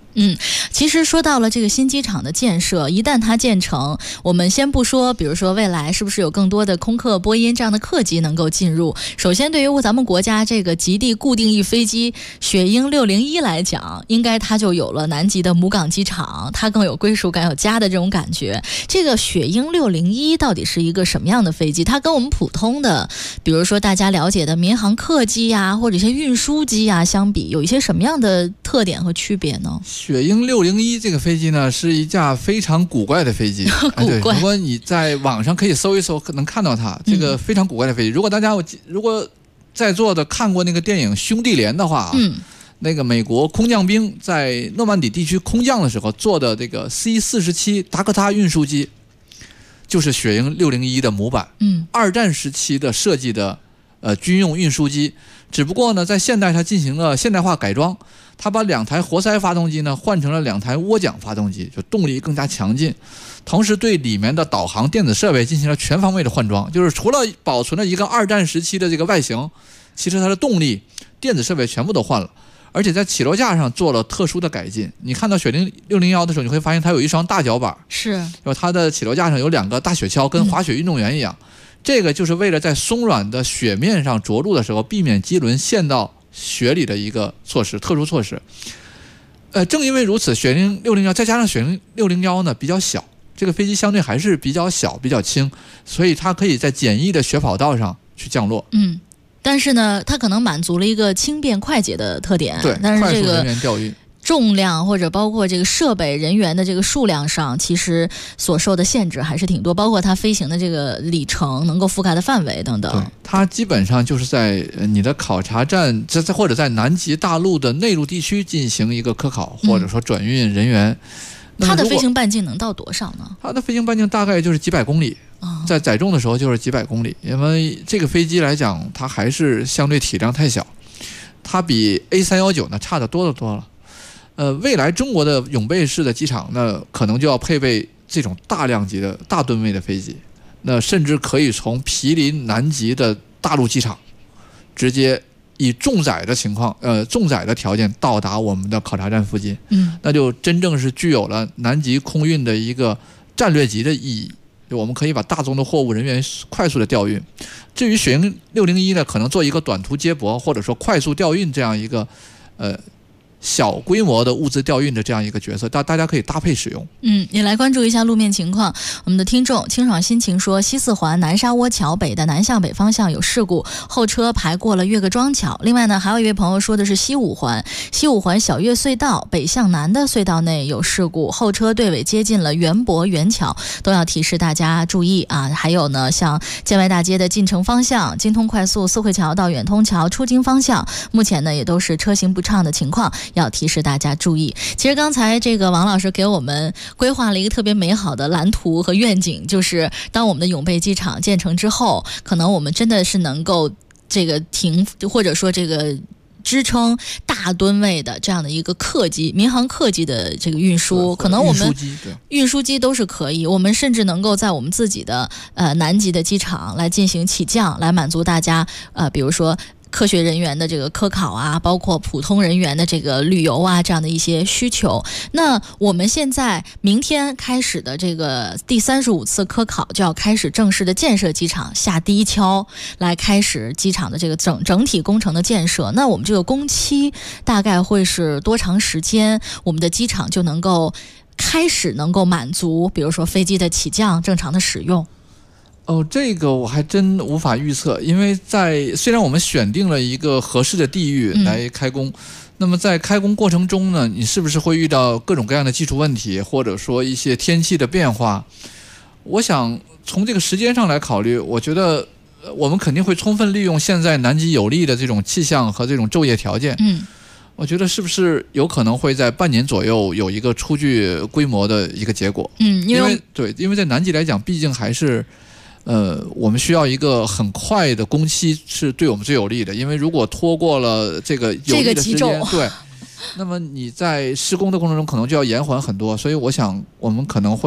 其实说到了这个新机场的建设，一旦它建成，我们先不说，比如说未来是不是有更多的空客、波音这样的客机能够进入。首先，对于咱们国家这个极地固定翼飞机雪鹰601来讲，应该它就有了南极的母港机场，它更有归属感、有家的这种感觉。这个雪鹰601到底是一个什么样的飞机？它跟我们普通的，比如说大家了解的民航客机呀，或者一些运输机呀相比，有一些什么样的特点和区别呢？ 雪鹰601这个飞机呢，是一架非常古怪的飞机。 古怪， 如果你在网上可以搜一搜，能看到它这个非常古怪的飞机。如果大家如果在座的看过那个电影《兄弟连》的话，那个美国空降兵在诺曼底地区空降的时候坐的这个 C-47达科他运输机，就是雪鹰601的模板。二战时期的设计的军用运输机，只不过呢，在现代它进行了现代化改装。它把2台活塞发动机呢换成了2台涡桨发动机，就动力更加强劲，同时对里面的导航电子设备进行了全方位的换装，就是除了保存了一个二战时期的这个外形，其实它的动力、电子设备全部都换了，而且在起落架上做了特殊的改进。你看到雪鹰601的时候，你会发现它有一双大脚板， 是， 它的起落架上有2个大雪橇，跟滑雪运动员一样。这个就是为了在松软的雪面上着陆的时候，避免机轮陷到雪里的一个措施，特殊措施。正因为如此，雪鹰601再加上雪鹰601呢比较小，这个飞机相对还是比较小、比较轻，所以它可以在简易的雪跑道上去降落。 但是呢，它可能满足了一个轻便快捷的特点。 对， 但是这个快速人员调运。 重量或者包括这个设备人员的这个数量上，其实所受的限制还是挺多，包括它飞行的这个里程能够覆盖的范围等等。 对，它基本上就是在你的考察站，或者在南极大陆的内陆地区进行一个科考，或者说转运人员。 它的飞行半径能到多少呢？ 它的飞行半径大概就是几百公里，在载重的时候就是几百公里。因为这个飞机来讲，它还是相对体量太小，它比 A319 呢差得多得多了。未来中国的永备式的机场呢，可能就要配备这种大量级的大吨位的飞机，那甚至可以从毗邻南极的大陆机场，直接以重载的情况，重载的条件到达我们的考察站附近。那就真正是具有了南极空运的一个战略级的意义。就我们可以把大宗的货物人员快速的调运。至于雪鹰601呢，可能做一个短途接驳或者说快速调运这样一个小规模的物资调运的这样一个角色，大家可以搭配使用。 也来关注一下路面情况。我们的听众清爽心情说，西四环南沙窝桥北的南向北方向有事故，后车排过了岳各庄桥。另外呢，还有一位朋友说的是西五环小岳隧道北向南的隧道内有事故，后车队尾接近了园博园桥，都要提示大家注意啊。还有呢，像建外大街的进城方向、京通快速四惠桥到远通桥出京方向，目前呢也都是车行不畅的情况，要提示大家注意。其实刚才这个王老师给我们规划了一个特别美好的蓝图和愿景，就是当我们的永备机场建成之后，可能我们真的是能够这个或者说这个支撑大吨位的这样的一个客机、民航客机的这个运输，可能我们运输机都是可以，我们甚至能够在我们自己的南极的机场来进行起降，来满足大家比如说科学人员的这个科考啊，包括普通人员的这个旅游啊，这样的一些需求。那我们现在明天开始的这个第35次科考就要开始正式的建设机场，下第一锹，来开始机场的这个整体工程的建设。那我们这个工期大概会是多长时间，我们的机场就能够开始能够满足，比如说飞机的起降正常的使用？ 这个我还真无法预测，因为虽然我们选定了一个合适的地域来开工，那么在开工过程中呢，你是不是会遇到各种各样的技术问题，或者说一些天气的变化？我想从这个时间上来考虑，我觉得我们肯定会充分利用现在南极有利的这种气象和这种昼夜条件。我觉得是不是有可能会在半年左右有一个初具规模的一个结果？因为在南极来讲，毕竟还是我们需要一个很快的工期是对我们最有利的，因为如果拖过了这个有利的时间，对，那么你在施工的过程中可能就要延缓很多，所以我想我们可能会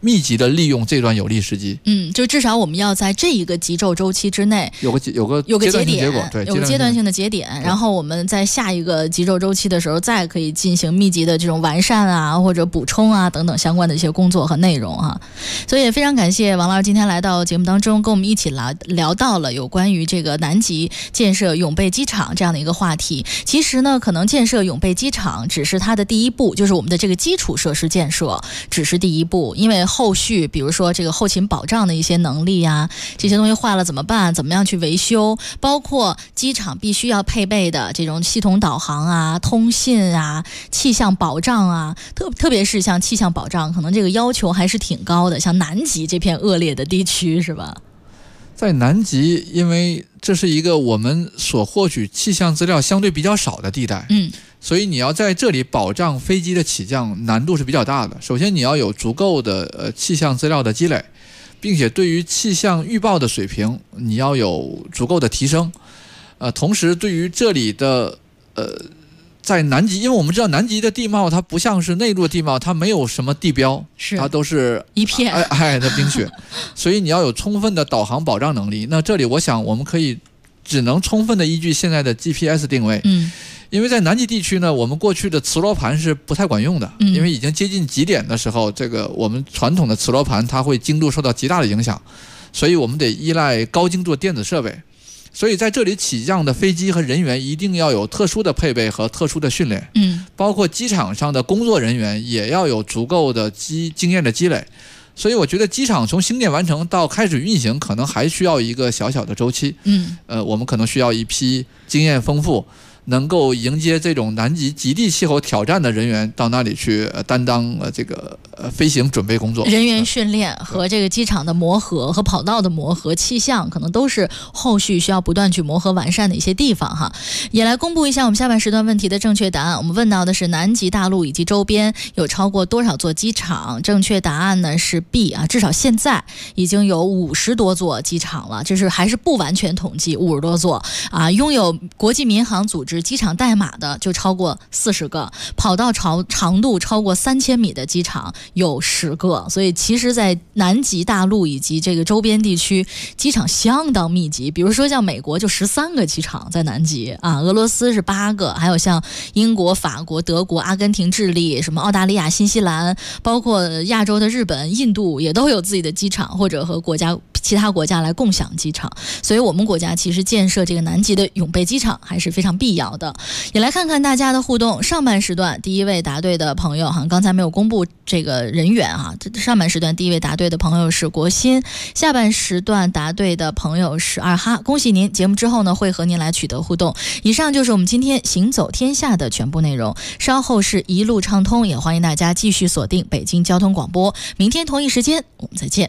密集的利用这段有利时机。 就至少我们要在这一个急骤周期之内有个节点，有个阶段性的节点，然后我们在下一个急骤周期的时候，再可以进行密集的这种完善啊，或者补充啊等等相关的一些工作和内容啊。所以也非常感谢王老师今天来到节目当中，跟我们一起聊到了有关于这个南极建设永备机场这样的一个话题。其实呢，可能建设永备机场只是它的第一步，就是我们的这个基础设施建设只是第一步，因为后续比如说这个后勤保障的一些能力啊，这些东西坏了怎么办，怎么样去维修，包括机场必须要配备的这种系统导航啊、通信啊、气象保障啊，特别是像气象保障，可能这个要求还是挺高的，像南极这片恶劣的地区是吧？ 在南极，因为这是一个我们所获取气象资料相对比较少的地带，所以你要在这里保障飞机的起降难度是比较大的。首先你要有足够的气象资料的积累，并且对于气象预报的水平你要有足够的提升。同时对于这里的在南极，因为我们知道南极的地貌它不像是内陆的地貌，它没有什么地标，它都是一片的冰雪，所以你要有充分的导航保障能力。那这里我想我们可以只能充分的依据现在的 GPS 定位，因为在南极地区呢，我们过去的磁罗盘是不太管用的，因为已经接近极点的时候，这个我们传统的磁罗盘它会精度受到极大的影响，所以我们得依赖高精度电子设备。所以在这里起降的飞机和人员一定要有特殊的配备和特殊的训练，包括机场上的工作人员也要有足够的经验的积累。所以我觉得机场从兴建完成到开始运行可能还需要一个小小的周期，我们可能需要一批经验丰富能够迎接这种南极极地气候挑战的人员到那里去担当这个飞行准备工作。 人员训练和这个机场的磨合和跑道的磨合，气象可能都是后续需要不断去磨合完善的一些地方哈。也来公布一下我们下半时段问题的正确答案。我们问到的是南极大陆以及周边有超过多少座机场？正确答案呢是 B 啊，至少现在已经有50多座机场了，这是还是不完全统计，50多座啊。拥有国际民航组织机场代码的就超过40个，跑道长度超过3000米的机场有10个，所以其实在南极大陆以及这个周边地区机场相当密集。比如说像美国就13个机场在南极啊，俄罗斯是8个，还有像英国、法国、德国、阿根廷、智利，什么澳大利亚、新西兰，包括亚洲的日本、印度也都有自己的机场，或者和其他国家来共享机场。所以我们国家其实建设这个南极的永备机场还是非常必要的。也来看看大家的互动。上半时段第一位答对的朋友哈，刚才没有公布这个人员哈，上半时段第一位答对的朋友是国新，下半时段答对的朋友是二哈，恭喜您！节目之后呢会和您来取得互动。以上就是我们今天行走天下的全部内容，稍后是一路畅通，也欢迎大家继续锁定北京交通广播，明天同一时间我们再见。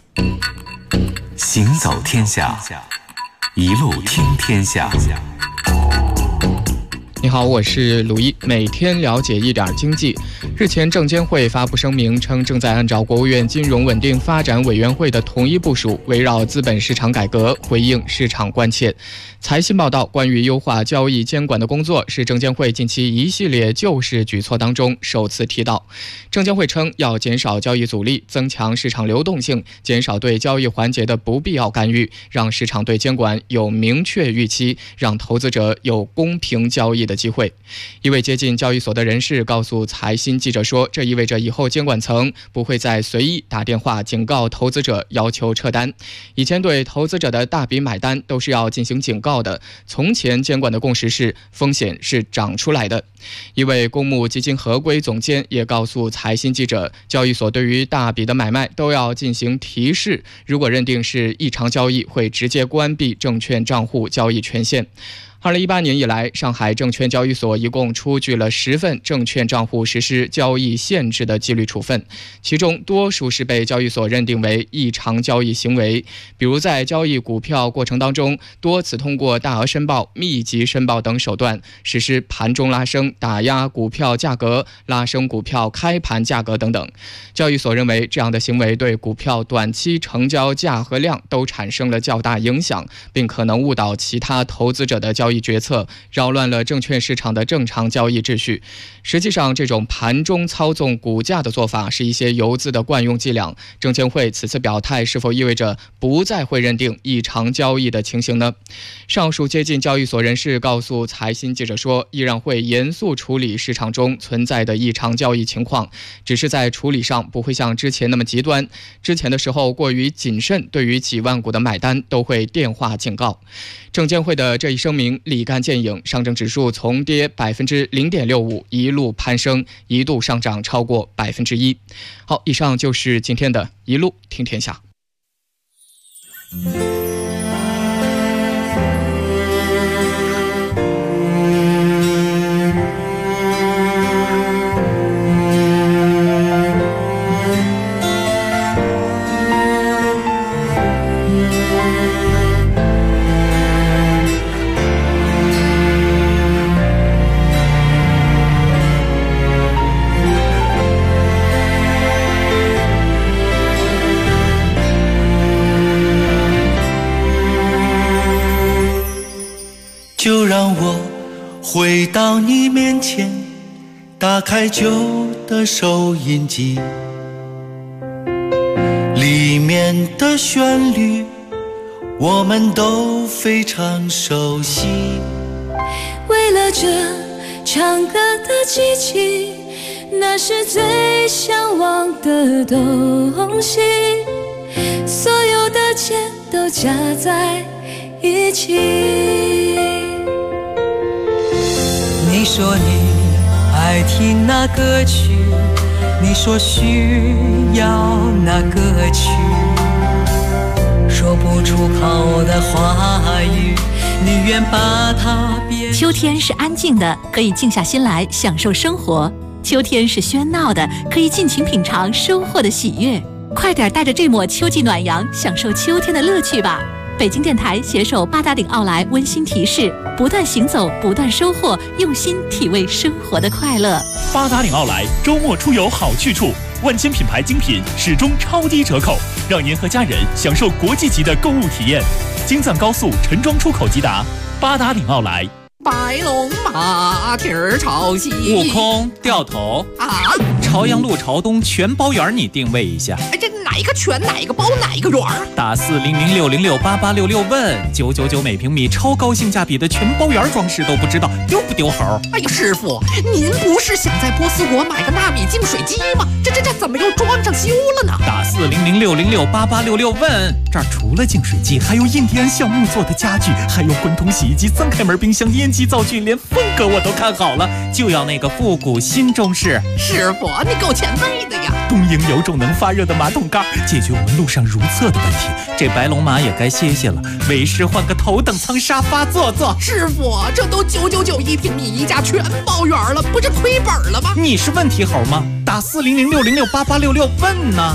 行走天下，一路听天下。 你好，我是鲁一，每天了解一点经济。日前，证监会发布声明称，正在按照国务院金融稳定发展委员会的统一部署，围绕资本市场改革回应市场关切。财新报道，关于优化交易监管的工作是证监会近期一系列救市举措当中首次提到。证监会称，要减少交易阻力，增强市场流动性，减少对交易环节的不必要干预，让市场对监管有明确预期，让投资者有公平交易的机会。一位接近交易所的人士告诉财新记者说，这意味着以后监管层不会再随意打电话警告投资者要求撤单，以前对投资者的大笔买单都是要进行警告的，从前监管的共识是风险是长出来的。一位公募基金合规总监也告诉财新记者，交易所对于大笔的买卖都要进行提示，如果认定是异常交易，会直接关闭证券账户交易权限。2018年以来，上海证券交易所一共出具了10份证券账户实施交易限制的纪律处分，其中多数是被交易所认定为异常交易行为，比如在交易股票过程当中，多次通过大额申报、密集申报等手段实施盘中拉升、打压股票价格、拉升股票开盘价格等等。交易所认为，这样的行为对股票短期成交价和量都产生了较大影响，并可能误导其他投资者的交交易决策，扰乱了证券市场的正常交易秩序。实际上，这种盘中操纵股价的做法是一些游资的惯用伎俩。证监会此次表态是否意味着不再会认定异常交易的情形呢？上述接近交易所人士告诉财新记者说，依然会严肃处理市场中存在的异常交易情况，只是在处理上不会像之前那么极端。之前的时候过于谨慎，对于几万股的买单都会电话警告。证监会的这一声明立竿见影，上证指数从跌 0.65% 一路攀升，一度上涨超过 1%。 好，以上就是今天的一路听天下。 就让我回到你面前，打开旧的收音机，里面的旋律我们都非常熟悉。 为了这唱歌的机器，那是最向往的东西，所有的钱都加在一起。 你说你爱听那歌曲，你说需要那歌曲，说不出口的话语，你愿把它变。 秋天是安静的，可以静下心来享受生活；秋天是喧闹的，可以尽情品尝收获的喜悦。快点带着这抹秋季暖阳，享受秋天的乐趣吧！北京电台携手八达岭奥莱温馨提示：不断行走，不断收获，用心体味生活的快乐。 八达岭奥莱周末出游好去处，万千品牌精品始终超低折扣，让您和家人享受国际级的购物体验。京藏高速陈庄出口即达，八达岭奥莱。 白龙马蹄儿朝西， 悟空掉头啊！ 朝阳路朝东全包圆，你定位一下。 哎，这哪个全哪个包哪个圆？ 打4006068866问999每平米，超高性价比的全包圆装饰都不知道丢不丢猴？ 哎呀，师傅，您不是想在波斯国买个纳米净水机吗？这怎么又装上修了呢？ 打4006068866问，这儿除了净水机，还有印第安橡木做的家具，还有滚筒洗衣机、3开门冰箱、烟机灶具，连风格我都看好了，就要那个复古新中式。 师傅，你够前卫的呀！ 东营有种能发热的马桶盖，解决我们路上如厕的问题。这白龙马也该歇歇了，为师换个头等舱沙发坐坐。 师傅，这都999一平米，一家全包圆了，不是亏本了吗？ 你是问题猴吗？打4006068866问呢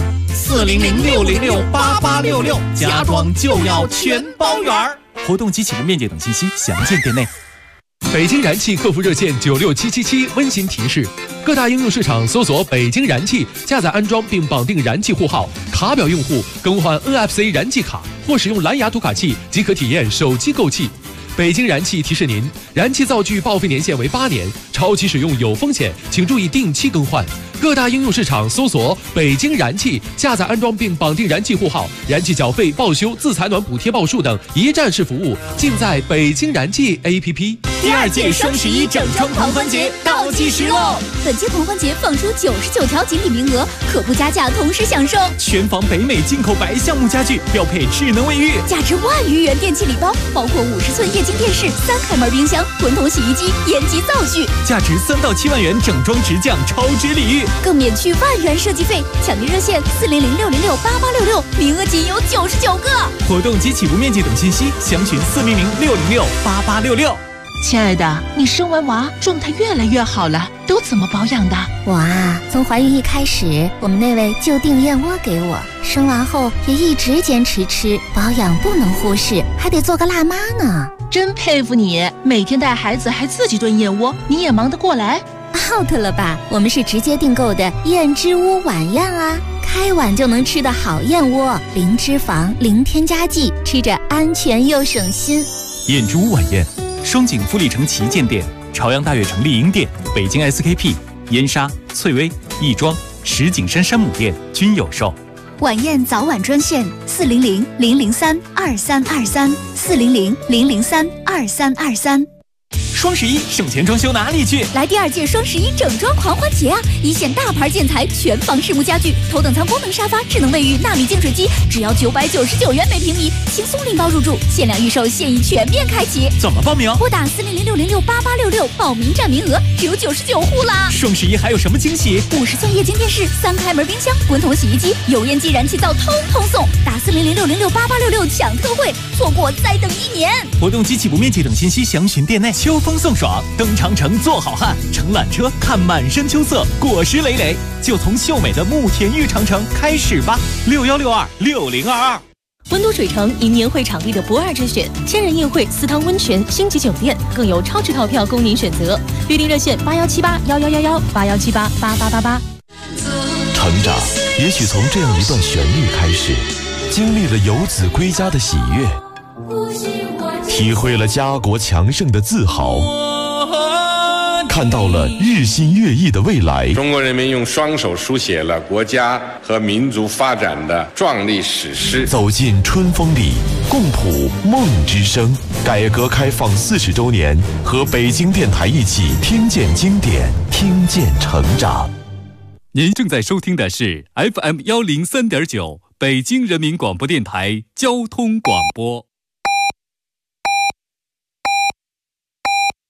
，4006068866，家装就要全包圆。活动及启动面积等信息详见店内。 北京燃气客服热线96777温馨提示：各大应用市场搜索北京燃气，下载安装并绑定燃气户号，卡表用户更换 NFC 燃气卡或使用蓝牙读卡器即可体验手机购气。北京燃气提示您，燃气灶具报废年限为8年，超期使用有风险，请注意定期更换。各大应用市场搜索北京燃气，下载安装并绑定燃气户号，燃气缴费、报修、自采暖补贴报数等一站式服务，尽在北京燃气 APP。 第2届双11整装狂欢节倒计时喽！本届狂欢节放出99条锦鲤名额，可不加价同时享受全房北美进口白橡木家具，标配智能卫浴， 价值10000余元电器礼包，包括50寸液晶电视、3开门冰箱、滚筒洗衣机、烟机灶具， 价值3到7万元整装直降超值礼遇， 更免去10000元设计费。抢订热线4006068866，名额仅有99个。 活动及起步面积等信息详询4006068866。 亲爱的，你生完娃状态越来越好了，都怎么保养的？ 我啊，从怀孕一开始，我们那位就订燕窝给我，生完后也一直坚持吃，保养不能忽视，还得做个辣妈呢。 真佩服你，每天带孩子还自己炖燕窝，你也忙得过来 ？out 了吧？我们是直接订购的燕之屋晚宴啊，开碗就能吃的好燕窝，零脂肪、零添加剂，吃着安全又省心。 燕之屋晚宴双井富力城旗舰店、朝阳大悦城丽婴店、北京 SKP、燕莎、翠微、亦庄、石景山山姆店均有售。 晚宴早晚专线400-003-2323，400-003-2323。 双11省钱装修哪里去？ 来第2届双11整装狂欢节啊！一线大牌建材全房实木家具、头等舱功能沙发、智能卫浴、纳米净水机，只要999元每平米，轻松拎包入住，限量预售，现已全面开启。 怎么报名？ 拨打400-606-8866，报名占名额只有99户啦！ 双11还有什么惊喜 ？50寸液晶电视、3开门冰箱、滚筒洗衣机、油烟机、燃气灶，通通送！打400-606-8866抢特惠，错过再等1年。 活动及起步面积等信息详询店内。秋风送爽，登长城做好汉，乘缆车看满山秋色，果实累累，就从秀美的慕田峪长城开始吧。61626022。 温都水城因年会场地的不二之选，千人宴会、私汤温泉、星级酒店，更有超值套票供您选择。预订热线81781111，8178888888。 成长也许从这样一段旋律开始，经历了游子归家的喜悦，体会了家国强盛的自豪，看到了日新月异的未来。 中国人民用双手书写了国家和民族发展的壮丽史诗。 走进春风里，共谱梦之声。改革开放40周年，和北京电台一起听见经典，听见成长。 您正在收听的是 FM103.9北京人民广播电台交通广播。